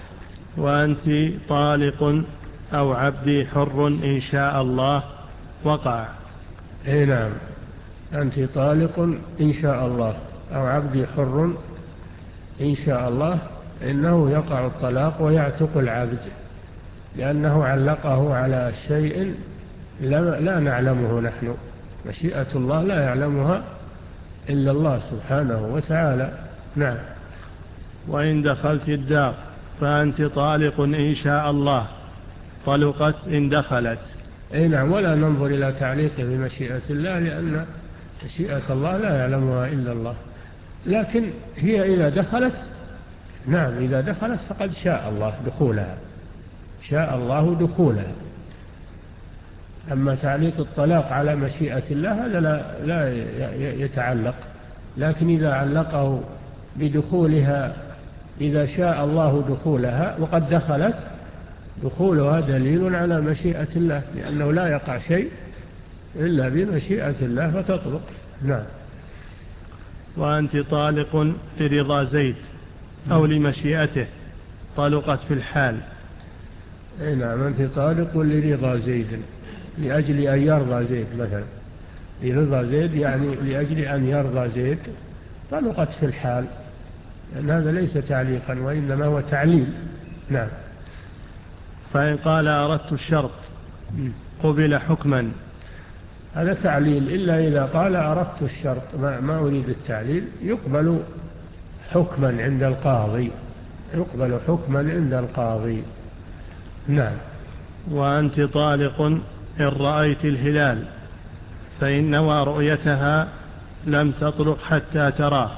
وأنت طالق أو عبدي حر إن شاء الله وقع. إيه نعم. أنت طالق إن شاء الله أو عبدي حر إن شاء الله، إنه يقع الطلاق ويعتق العبد، لأنه علقه على شيء لا نعلمه نحن، مشيئة الله لا يعلمها إلا الله سبحانه وتعالى. نعم. وإن دخلت الدار فأنت طالق إن شاء الله طلقت إن دخلت. أي نعم. ولا ننظر إلى تعليقه بمشيئة الله، لأن مشيئة الله لا يعلمها إلا الله، لكن هي إذا دخلت، نعم إذا دخلت فقد شاء الله دخولها، شاء الله دخولها. أما تعليق الطلاق على مشيئة الله هذا لا, لا يتعلق، لكن إذا علقه بدخولها إذا شاء الله دخولها وقد دخلت، دخولها دليل على مشيئة الله، لأنه لا يقع شيء إلا بمشيئة الله فتطلق. نعم. وأنت طالق لرضا زيد أو لمشيئته طلقت في الحال. أي نعم. أنت طالق لرضا زيد لأجل أن يرضى زيد مثلا، لرضا زيد يعني لأجل أن يرضى زيد طلقت في الحال، لأن هذا ليس تعليقا وإنما هو تعليل. نعم. فإن قال أردت الشرط قبل حكما. هذا تعليل، إلا إذا قال أردت الشرط ما, ما أريد التعليل يقبل حكما عند القاضي، يقبل حكما عند القاضي. نعم. وأنت طالق إن رأيت الهلال فإن نوى رؤيتها لم تطلق حتى تراه،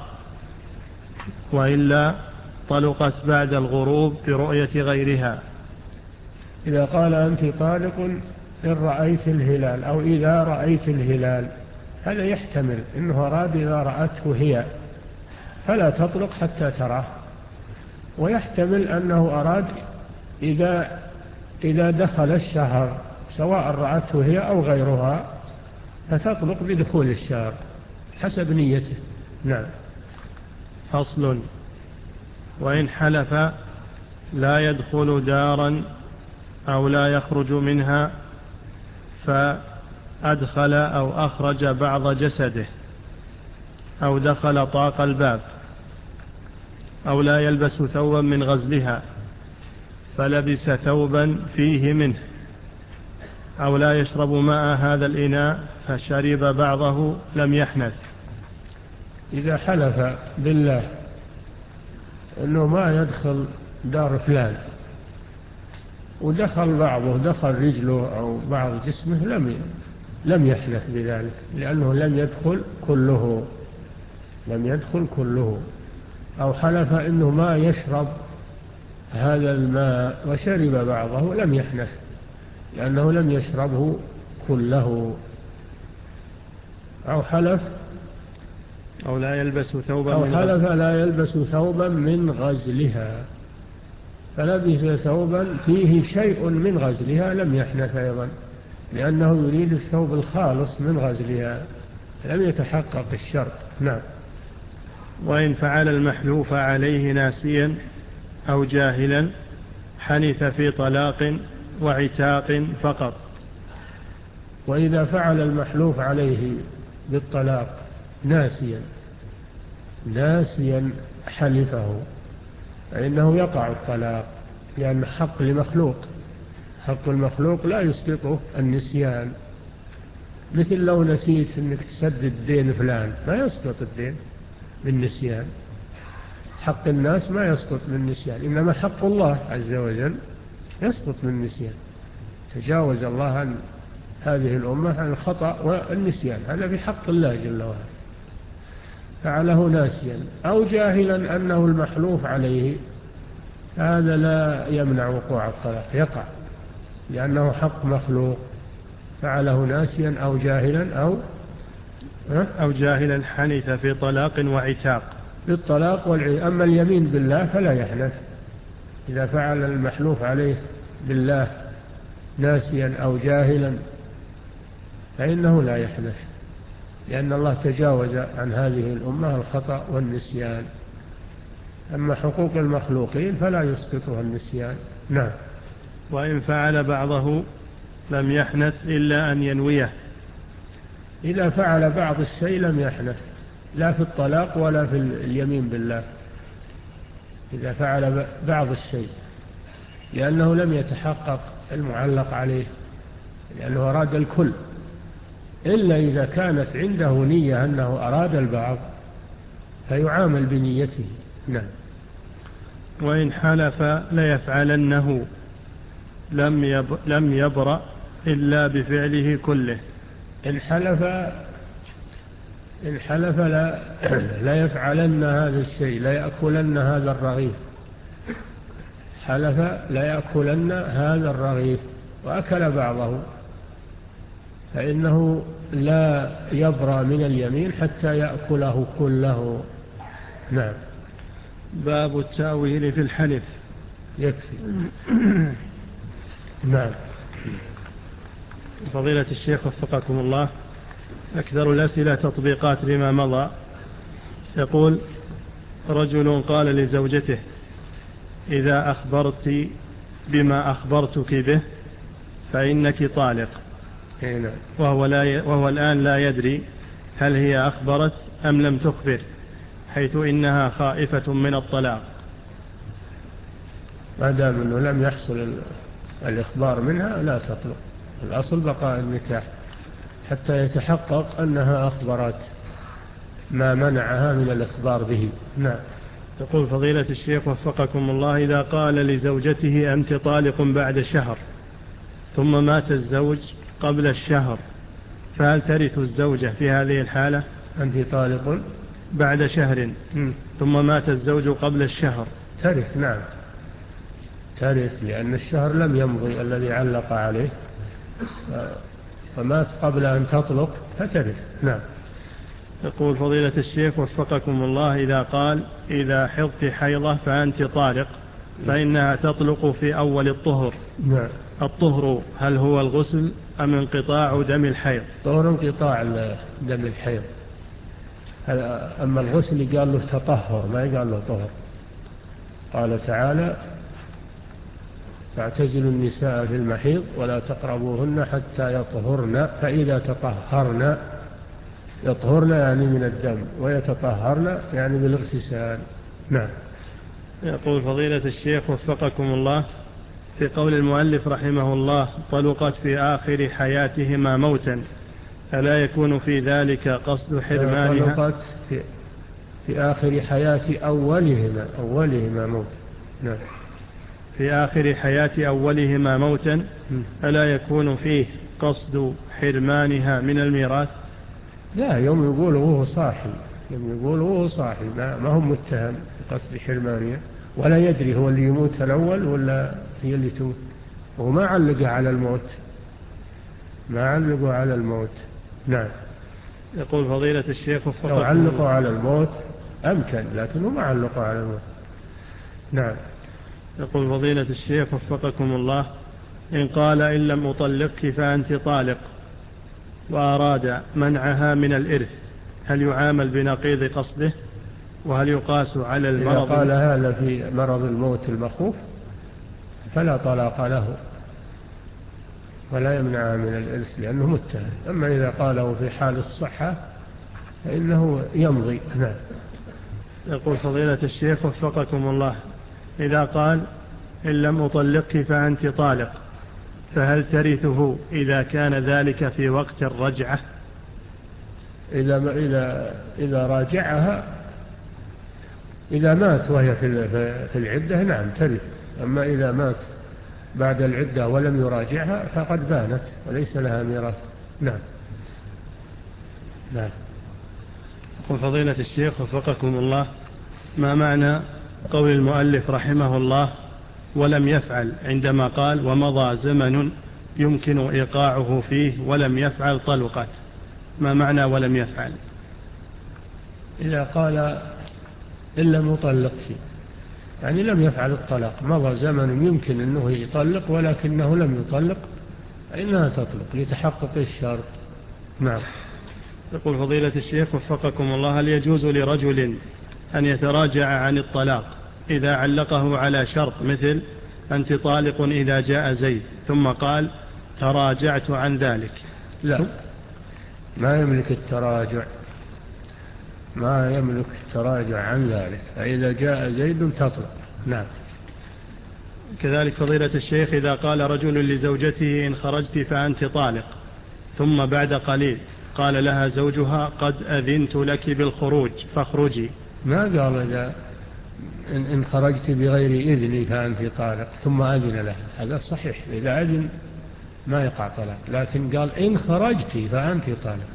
وإلا طلقت بعد الغروب برؤية غيرها. إذا قال أنت طالق إن رأيت الهلال أو إذا رأيت الهلال، هذا يحتمل إنه أراد إذا رأته هي فلا تطلق حتى تراه، ويحتمل أنه أراد إذا إذا دخل الشهر سواء رأته هي أو غيرها فتطلق بدخول الشهر. حسب نيته. نعم. فصل. وإن حلف لا يدخل دارا أو لا يخرج منها فأدخل أو أخرج بعض جسده أو دخل طاق الباب أو لا يلبس ثوبا من غزلها فلبس ثوبا فيه منه أو لا يشرب ماء هذا الإناء فشرب بعضه لم يحنث. إذا حلف بالله أنه ما يدخل دار فلان ودخل بعضه، دخل رجله أو بعض جسمه، لم لم يحنث بذلك، لأنه لم يدخل كله لم يدخل كله. أو حلف أنه ما يشرب هذا الماء وشرب بعضه لم يحنث، لأنه لم يشربه كله. أو حلف أو لا يلبس ثوبا أو من حلف غزلها لا يلبس ثوبا من غزلها فلبس ثوبا فيه شيء من غزلها لم يحنث أيضا، لأنه يريد الثوب الخالص من غزلها، لم يتحقق الشرط. نعم. وإن فعل المحلوف عليه ناسيا أو جاهلا حنث في طلاق وعتاق فقط. وإذا فعل المحلوف عليه بالطلاق ناسيا ناسيا حلفه فإنه يقع الطلاق، لأن حق لمخلوق، حق المخلوق لا يسقطه النسيان. مثل لو نسيت أنك تسدد دين فلان ما يسقط الدين بالنسيان، حق الناس ما يسقط بالنسيان، إنما حق الله عز وجل يسقط بالنسيان. تجاوز الله عن هذه الأمة عن الخطأ والنسيان، هذا بحق الله جل وعلا. فعله ناسيا أو جاهلا أنه المحلوف عليه، هذا لا يمنع وقوع الطلاق، يقع لأنه حق مخلوق. فعله ناسيا أو جاهلا أو أو جاهلا حنث في طلاق وعتاق. بالطلاق والعتاق. أما اليمين بالله فلا يحنث. إذا فعل المحلوف عليه بالله ناسيا أو جاهلا فإنه لا يحنث، لأن الله تجاوز عن هذه الأمة الخطأ والنسيان. أما حقوق المخلوقين فلا يسقطها النسيان. نعم. وإن فعل بعضه لم يحنث إلا أن ينويه. إذا فعل بعض الشيء لم يحنث، لا في الطلاق ولا في اليمين بالله. إذا فعل بعض الشيء لأنه لم يتحقق المعلق عليه، لأنه أراد الكل، إلا إذا كانت عنده نية أنه أراد البعض فيعامل بنيته. نعم. وإن حلف ليفعلنه لم يب لم يبرأ إلا بفعله كله. إن حلف إن حلف لا, لا يفعلن هذا الشيء، لا يأكلن هذا الرغيف، حلف لا يأكلن هذا الرغيف وأكل بعضه، فإنه لا يبرأ من اليمين حتى يأكله كله. نعم. باب التأويل في الحلف. يكفي. نعم. فضيلة الشيخ وفقكم الله، أكثر الأسئلة تطبيقات لما مضى. يقول: رجل قال لزوجته: إذا أخبرت بما أخبرتك به فإنك طالق، وهو, لا ي... وهو الآن لا يدري هل هي أخبرت أم لم تخبر، حيث إنها خائفة من الطلاق. ما دام أنه لم يحصل الإخبار منها لا تطلق، الأصل بقاء النكاح حتى يتحقق أنها أخبرت ما منعها من الإخبار به. نعم. يقول فضيلة الشيخ وفقكم الله: إذا قال لزوجته أنت طالق بعد شهر ثم مات الزوج قبل الشهر، فهل ترث الزوجة في هذه الحالة؟ أنت طالق بعد شهر ثم مات الزوج قبل الشهر. ترث. نعم ترث، لأن الشهر لم يمضي الذي علق عليه، فمات قبل أن تطلق فترث. نعم. يقول فضيلة الشيخ وفقكم الله: إذا قال إذا حضت حيضة فأنت طالق، فإنها تطلق في أول الطهر. نعم. الطهر هل هو الغسل أم انقطاع دم الحيض؟ طهر انقطاع دم الحيض، أما الغسل قال له تطهر، ما قال له طهر. قال تعالى فاعتزلوا النساء في المحيض ولا تقربوهن حتى يطهرن فإذا تطهرن، يطهرن يعني من الدم، ويتطهرن يعني بالاغتسال. نعم. يقول فضيلة الشيخ وفقكم الله، في قول المؤلف رحمه الله طلقت في آخر حياتهما موتا، ألا يكون في ذلك قصد حرمانها؟ طلقت في, في آخر حياة أولهما أولهما موت. نعم. في آخر حياة أولهما موتا، ألا يكون فيه قصد حرمانها من الميراث؟ لا، يوم يقول وهو صاحي، يوم يقول وهو صاحي ما هم متهم بقصد حرمانها، ولا يدري هو اللي يموت الأول ولا هي اللي تموت، وما علق على الموت، ما علقوا على الموت. نعم. يقول فضيلة الشيخ وفقكم لو علقوا على الموت أمكن، لكنه ما علقوا على الموت. نعم. يقول فضيلة الشيخ وفقكم الله، إن قال إن لم أطلقك فأنت طالق وأراد منعها من الإرث، هل يعامل بنقيض قصده؟ وهل يقاس على المرض؟ إذا قال هذا في مرض الموت المخوف فلا طلاق له ولا يمنعها من الإرث لأنه متهم. أما إذا قاله في حال الصحة فإنه يمضي. نعم. يقول فضيلة الشيخ وفقكم الله، إذا قال إن لم أطلقك فأنت طالق، فهل ترثه إذا كان ذلك في وقت الرجعة؟ إذا, إذا, إذا راجعها، إذا مات وهي في العدة نعم ترث. أما إذا مات بعد العدة ولم يراجعها فقد بانت وليس لها ميراث. نعم. نعم. يقول فضيلة الشيخ وفقكم الله، ما معنى قول المؤلف رحمه الله ولم يفعل عندما قال ومضى زمن يمكن إيقاعه فيه ولم يفعل طلقت؟ ما معنى ولم يفعل؟ إذا قال إن لم يطلق فيه يعني لم يفعل الطلاق، مضى زمن يمكن أنه يطلق ولكنه لم يطلق، فإنها تطلق لتحقق الشرط. نعم. يقول فضيلة الشيخ وفقكم الله، هل يجوز لرجل أن يتراجع عن الطلاق إذا علقه على شرط مثل أنت طالق إذا جاء زيد ثم قال تراجعت عن ذلك؟ لا، ما يملك التراجع، ما يملك التراجع عن ذلك، فإذا جاء زيد تطلق. نعم. كذلك فضيلة الشيخ، إذا قال رجل لزوجته إن خرجت فأنت طالق، ثم بعد قليل قال لها زوجها قد أذنت لك بالخروج فاخرجي، ما قال إذا إن خرجت بغير إذني فأنت طالق ثم أذن لها، هذا صحيح، إذا أذن ما يقع طلاق، لكن قال إن خرجت فأنت طالق،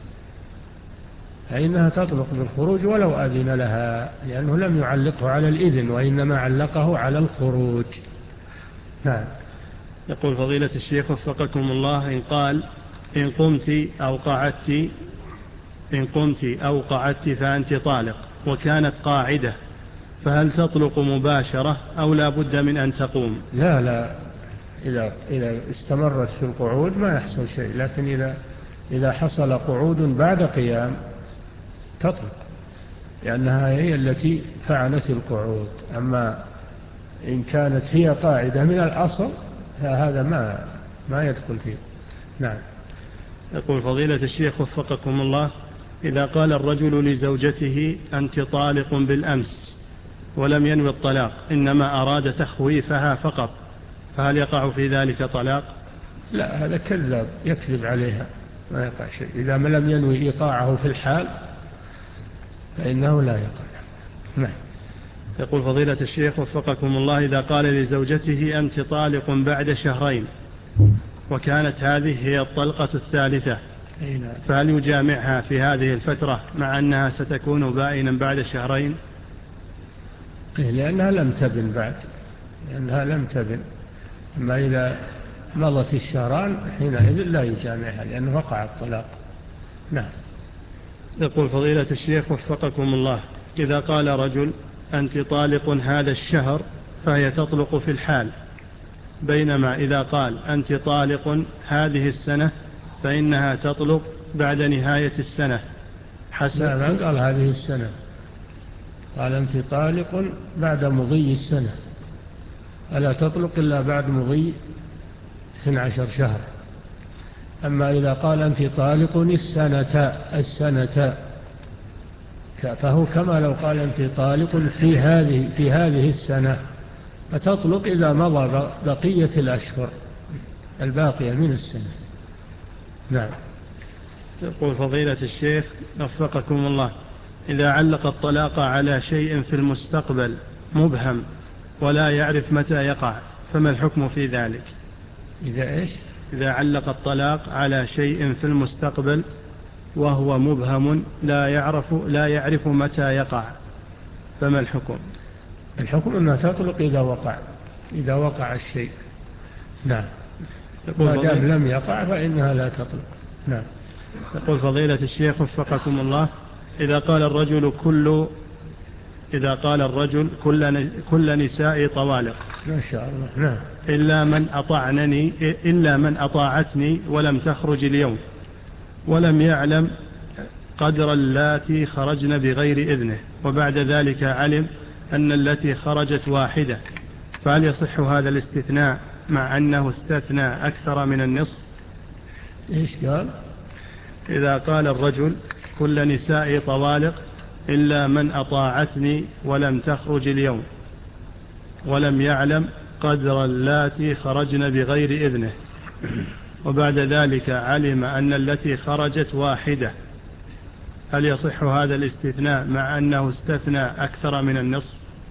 فإنها تطلق بالخروج ولو أذن لها، لأنه لم يعلقه على الإذن وإنما علقه على الخروج. نعم. يقول فضيلة الشيخ وفقكم الله، إن قال إن قمت أو قعدت إن قمت أو قعدت فأنت طالق وكانت قاعدة، فهل تطلق مباشرة أو لا بد من أن تقوم؟ لا لا، إذا, إذا استمرت في القعود ما يحصل شيء، لكن إذا, إذا حصل قعود بعد قيام تطلق، لأنها هي التي فعلت القعود. أما إن كانت هي قاعدة من الأصل فهذا ما, ما يدخل فيه. نعم. يقول فضيلة الشيخ وفقكم الله، إذا قال الرجل لزوجته أنت طالق بالأمس ولم ينوي الطلاق إنما أراد تخويفها فقط، فهل يقع في ذلك طلاق؟ لا، هذا كذاب يكذب عليها، ما يقع شيء. إذا ما لم ينوي إيقاعه في الحال فإنه لا يقع. نعم. يقول فضيلة الشيخ وفقكم الله، إذا قال لزوجته أنت طالق بعد شهرين وكانت هذه هي الطلقة الثالثة، فهل يجامعها في هذه الفترة مع أنها ستكون بائنا بعد شهرين؟ لأنها لم تبن بعد، لأنها لم تبن. أما إذا مضت الشهران حينئذ لا يجامعها لأنه وقع الطلاق. نعم. يقول فضيلة الشيخ وفقكم الله، إذا قال رجل أنت طالق هذا الشهر فهي تطلق في الحال، بينما إذا قال أنت طالق هذه السنة فإنها تطلق بعد نهاية السنة، حسب. لا ما قال هذه السنة، قال أنت طالق بعد مضي السنة، ألا تطلق إلا بعد مضي اثني عشر شهر. أما إذا قال أنت طالق السنة السنة فهو كما لو قال أنت طالق في هذه في هذه السنة، فتطلق إذا مضى بقية الأشهر الباقية من السنة. نعم. يقول فضيلة الشيخ وفقكم الله: إذا علق الطلاق على شيء في المستقبل مبهم ولا يعرف متى يقع، فما الحكم في ذلك؟ إذا إيش؟ إذا علق الطلاق على شيء في المستقبل وهو مبهم لا يعرف لا يعرف متى يقع، فما الحكم؟ الحكم أنها تطلق إذا وقع إذا وقع الشيء. نعم. ما دام لم يقع فإنها لا تطلق. نعم. يقول فضيلة الشيخ وفقكم الله: إذا قال الرجل كل إذا قال الرجل كل كل نسائي طوالق ما شاء الله. نعم. إلا من أطعنني إلا من أطاعتني ولم تخرج اليوم، ولم يعلم قدر اللاتي خرجن بغير إذنه، وبعد ذلك علم أن التي خرجت واحدة، فهل يصح هذا الاستثناء مع أنه استثنى أكثر من النصف؟ إيش قال؟ إذا قال الرجل كل نسائي طوالق إلا من أطاعتني ولم تخرج اليوم، ولم يعلم قدر اللاتي خرجن بغير إذنه، وبعد ذلك علم أن التي خرجت واحدة، هل يصح هذا الاستثناء مع أنه استثنى أكثر من النصف؟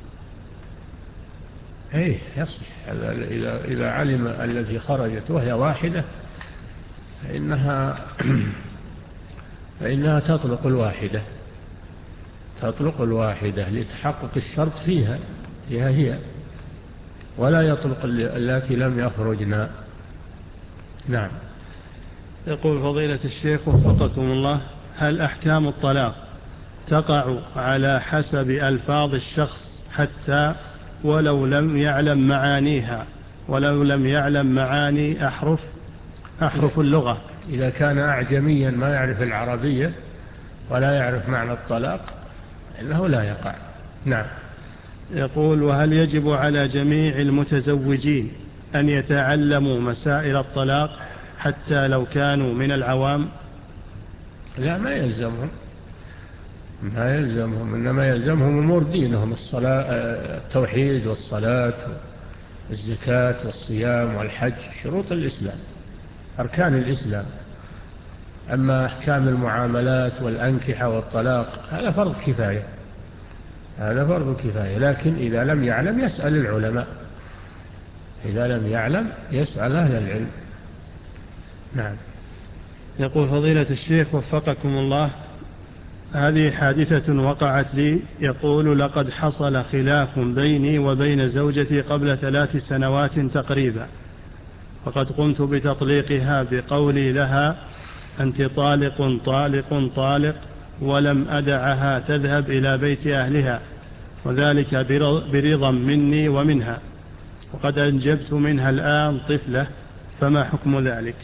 إيه يصح. إذا إذا علم التي خرجت وهي واحدة فإنها فإنها تطلق الواحدة تطلق الواحدة لتحقق الشرط فيها فيها هي، ولا يطلق التي لم يخرجنا. نعم. يقول فضيلة الشيخ وفقكم الله: هل أحكام الطلاق تقع على حسب ألفاظ الشخص حتى ولو لم يعلم معانيها ولو لم يعلم معاني أحرف أحرف اللغة؟ إذا كان أعجميا ما يعرف العربية ولا يعرف معنى الطلاق إنه لا يقع. نعم. يقول: وهل يجب على جميع المتزوجين أن يتعلموا مسائل الطلاق حتى لو كانوا من العوام؟ لا ما يلزمهم ما يلزمهم إنما يلزمهم أمور دينهم، الصلاة التوحيد والصلاة والزكاة والصيام والحج، شروط الإسلام أركان الإسلام. أما أحكام المعاملات والأنكحة والطلاق هذا فرض كفاية هذا فرض كفاية لكن إذا لم يعلم يسأل العلماء إذا لم يعلم يسأل أهل العلم. نعم. يقول فضيلة الشيخ وفقكم الله: هذه حادثة وقعت لي. يقول: لقد حصل خلاف بيني وبين زوجتي قبل ثلاث سنوات تقريبا، وقد قمت بتطليقها بقولي لها أنت طالق طالق طالق، ولم أدعها تذهب إلى بيت أهلها، وذلك برضا مني ومنها، وقد أنجبت منها الآن طفلة، فما حكم ذلك؟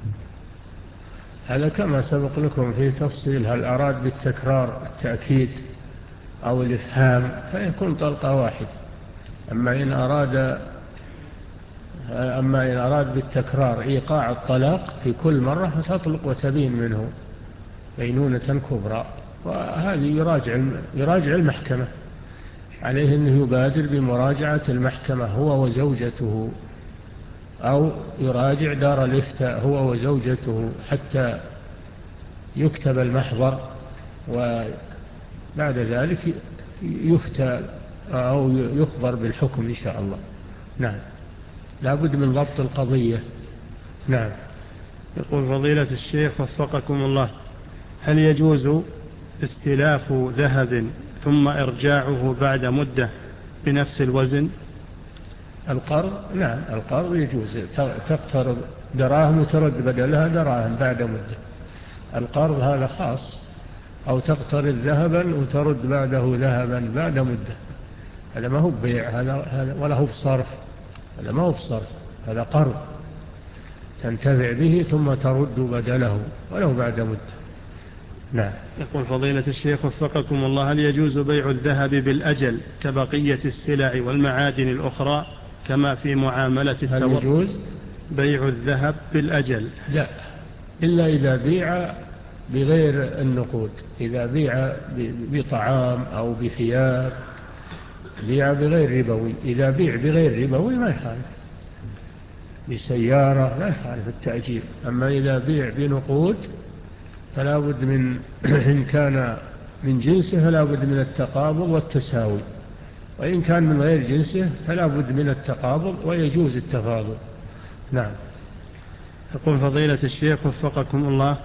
هذا كما سبق لكم في تفصيل، هل أراد بالتكرار التأكيد أو الإفهام فيكون طلقة واحدة. أما إن أراد أما إن أراد بالتكرار إيقاع الطلاق في كل مرة فتطلق وتبين منه بينونة كبرى، وهذه يراجع يراجع المحكمة، عليه أنه يبادر بمراجعة المحكمة هو وزوجته، أو يراجع دار الإفتاء هو وزوجته حتى يكتب المحضر، وبعد ذلك يفتى أو يخبر بالحكم إن شاء الله. نعم. لا بد من ضبط القضية. نعم. يقول فضيلة الشيخ وفقكم الله: هل يجوز استلاف ذهب ثم إرجاعه بعد مدة بنفس الوزن؟ القرض نعم القرض يجوز، تقترض دراهم وترد بدلها دراهم بعد مدة. القرض هذا خاص، أو تقترض ذهبا وترد بعده ذهبا بعد مدة، هذا ما هو بيع هذا ولا هو بصرف، هذا ما هو بصرف، هذا قرض تنتفع به ثم ترد بدله ولو بعد مدة. نعم. يقول فضيلة الشيخ وفقكم الله، هل يجوز بيع الذهب بالأجل كبقية السلع والمعادن الأخرى كما في معاملة التورق؟ هل يجوز بيع الذهب بالأجل؟ لا، إلا إذا بيع بغير النقود، إذا بيع بطعام أو بثياب بيع بغير ربوي. إذا بيع بغير ربوي ما يخالف، بسيارة لا يخالف التأجيل. أما إذا بيع بنقود فلا بد من إن كان من جنسه فلا بد من التقابض والتساوي، وإن كان من غير جنسه فلا بد من التقابض ويجوز التفاضل. نعم. يقول فضيلة الشيخ وفقكم الله،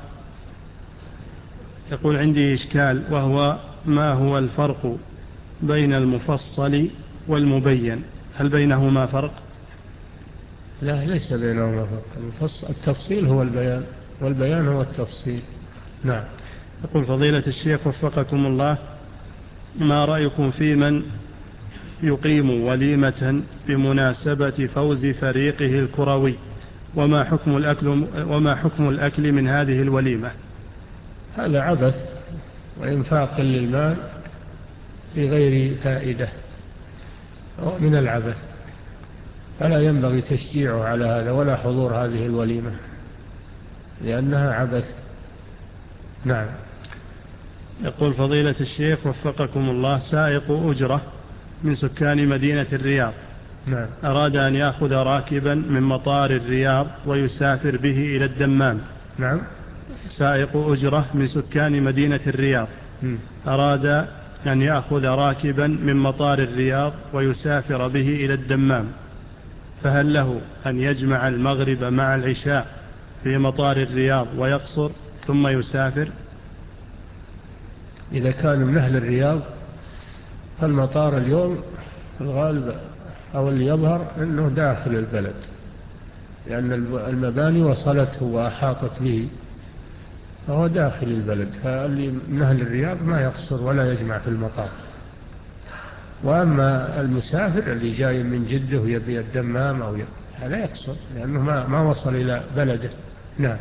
يقول عندي إشكال، وهو ما هو الفرق بين المفصل والمبين؟ هل بينهما فرق؟ لا، ليس بينهما فرق. التفصيل هو البيان والبيان هو التفصيل. نعم. يقول فضيلة الشيخ وفقكم الله، ما رأيكم في من يقيم وليمة بمناسبة فوز فريقه الكروي، وما حكم الأكل, وما حكم الأكل من هذه الوليمة؟ هذا عبث وإنفاق للمال بغير فائدة من العبث، فلا ينبغي تشجيعه على هذا ولا حضور هذه الوليمة لأنها عبث. نعم. يقول فضيلة الشيخ وفقكم الله، سائق أجرة من سكان مدينة الرياض نعم. أراد أن يأخذ راكبا من مطار الرياض ويسافر به إلى الدمام. نعم. سائق أجرة من سكان مدينة الرياض م. أراد أن يأخذ راكبا من مطار الرياض ويسافر به إلى الدمام، فهل له أن يجمع المغرب مع العشاء في مطار الرياض ويقصر ثم يسافر؟ إذا كان من أهل الرياض فالمطار اليوم الغالب أو اللي يظهر أنه داخل البلد، لأن المباني وصلته وأحاطت به، فهو داخل البلد، فاللي من أهل الرياض ما يقصر ولا يجمع في المطار. وأما المسافر اللي جاي من جدة ويبي الدمام أو هذا يقصر لأنه ما, ما وصل إلى بلده. نعم.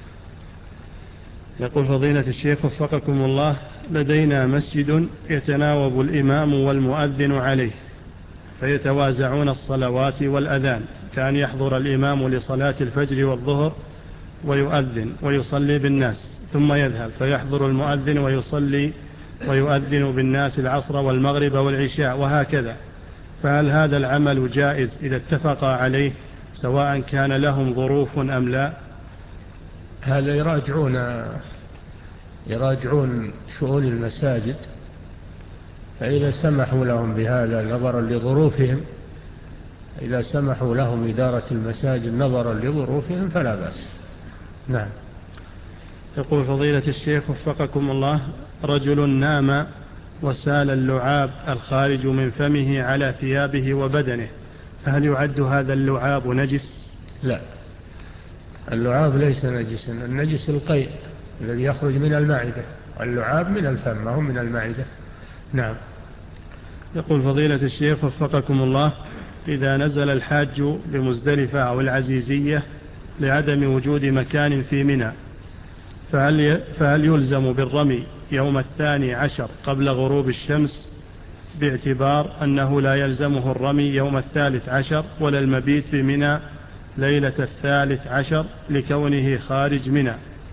يقول فضيلة الشيخ وفقكم الله، لدينا مسجد يتناوب الإمام والمؤذن عليه فيتوازعون الصلوات والأذان، كان يحضر الإمام لصلاة الفجر والظهر ويؤذن ويصلي بالناس، ثم يذهب فيحضر المؤذن ويصلي ويؤذن بالناس العصر والمغرب والعشاء وهكذا، فهل هذا العمل جائز إذا اتفقا عليه سواء كان لهم ظروف أم لا؟ هذا يراجعون يراجعون شؤون المساجد، فإذا سمحوا لهم بهذا نظرا لظروفهم، إذا سمحوا لهم إدارة المساجد نظرا لظروفهم فلا بأس. نعم. يقول فضيلة الشيخ وفقكم الله، رجل نام وسال اللعاب الخارج من فمه على ثيابه وبدنه، فهل يعد هذا اللعاب نجس؟ لا، اللعاب ليس نجسا، النجس القيء الذي يخرج من المعدة، واللعاب من الفم ما هو من المعدة. نعم. يقول فضيلة الشيخ وفقكم الله، إذا نزل الحاج بمزدلفة أو العزيزية لعدم وجود مكان في منى، فهل, فهل يلزم بالرمي يوم الثاني عشر قبل غروب الشمس، باعتبار أنه لا يلزمه الرمي يوم الثالث عشر ولا المبيت في منى ليلة الثالث عشر لكونه خارج منى؟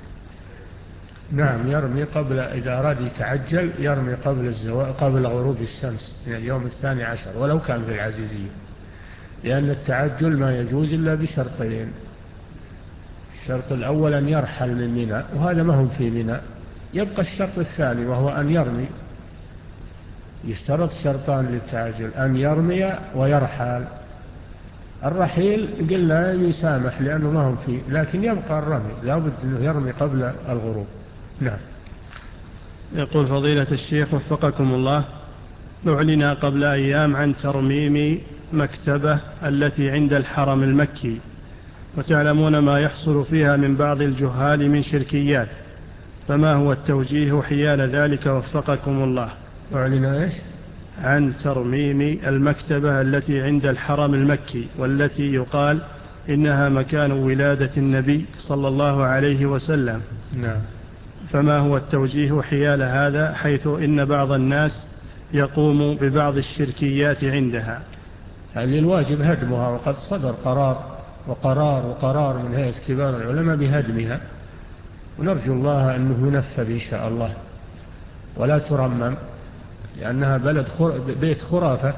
نعم، يرمي قبل، إذا أراد يتعجل يرمي قبل الزوال قبل غروب الشمس من اليوم الثاني عشر ولو كان في العزيزية، لأن التعجل ما يجوز إلا بشرطين. الشرط الأول أن يرحل من منى، وهذا ما هم في منى. يبقى الشرط الثاني وهو أن يرمي. يشترط شرطان للتعجل، أن يرمي ويرحل. الرحيل قلنا يسامح لأنه ما هم فيه، لكن يبقى الرمي لا بد أنه يرمي قبل الغروب. نعم. يقول فضيلة الشيخ وفقكم الله، أعلن قبل أيام عن ترميم مكتبة التي عند الحرم المكي، وتعلمون ما يحصل فيها من بعض الجهال من شركيات، فما هو التوجيه حيال ذلك وفقكم الله؟ أعلن إيش؟ عن ترميم المكتبة التي عند الحرم المكي، والتي يقال إنها مكان ولادة النبي صلى الله عليه وسلم. نعم. فما هو التوجيه حيال هذا، حيث إن بعض الناس يقوم ببعض الشركيات عندها؟ هذه الواجب هدمها، وقد صدر قرار وقرار وقرار من هيئة كبار العلماء بهدمها، ونرجو الله أنه ينفذ إن شاء الله ولا ترمم، لأنها بلد خر... بيت خرافة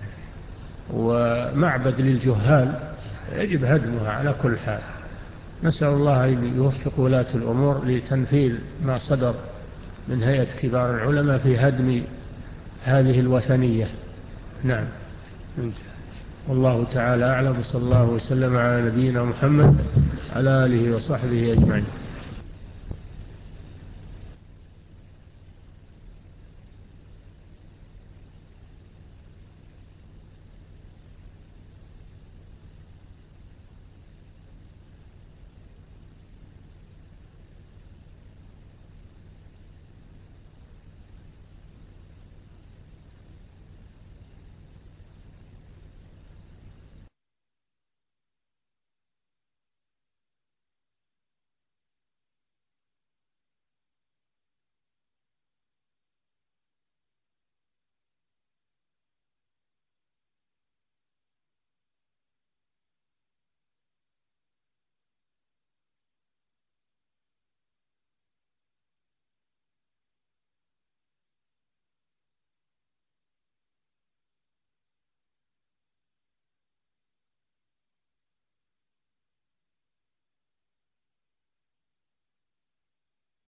ومعبد للجهال، يجب هدمها على كل حال. نسأل الله أن يوفق ولاة الأمور لتنفيذ ما صدر من هيئة كبار العلماء في هدم هذه الوثنية. نعم. والله تعالى أعلم، صلى الله وسلم على نبينا محمد على آله وصحبه أجمعين.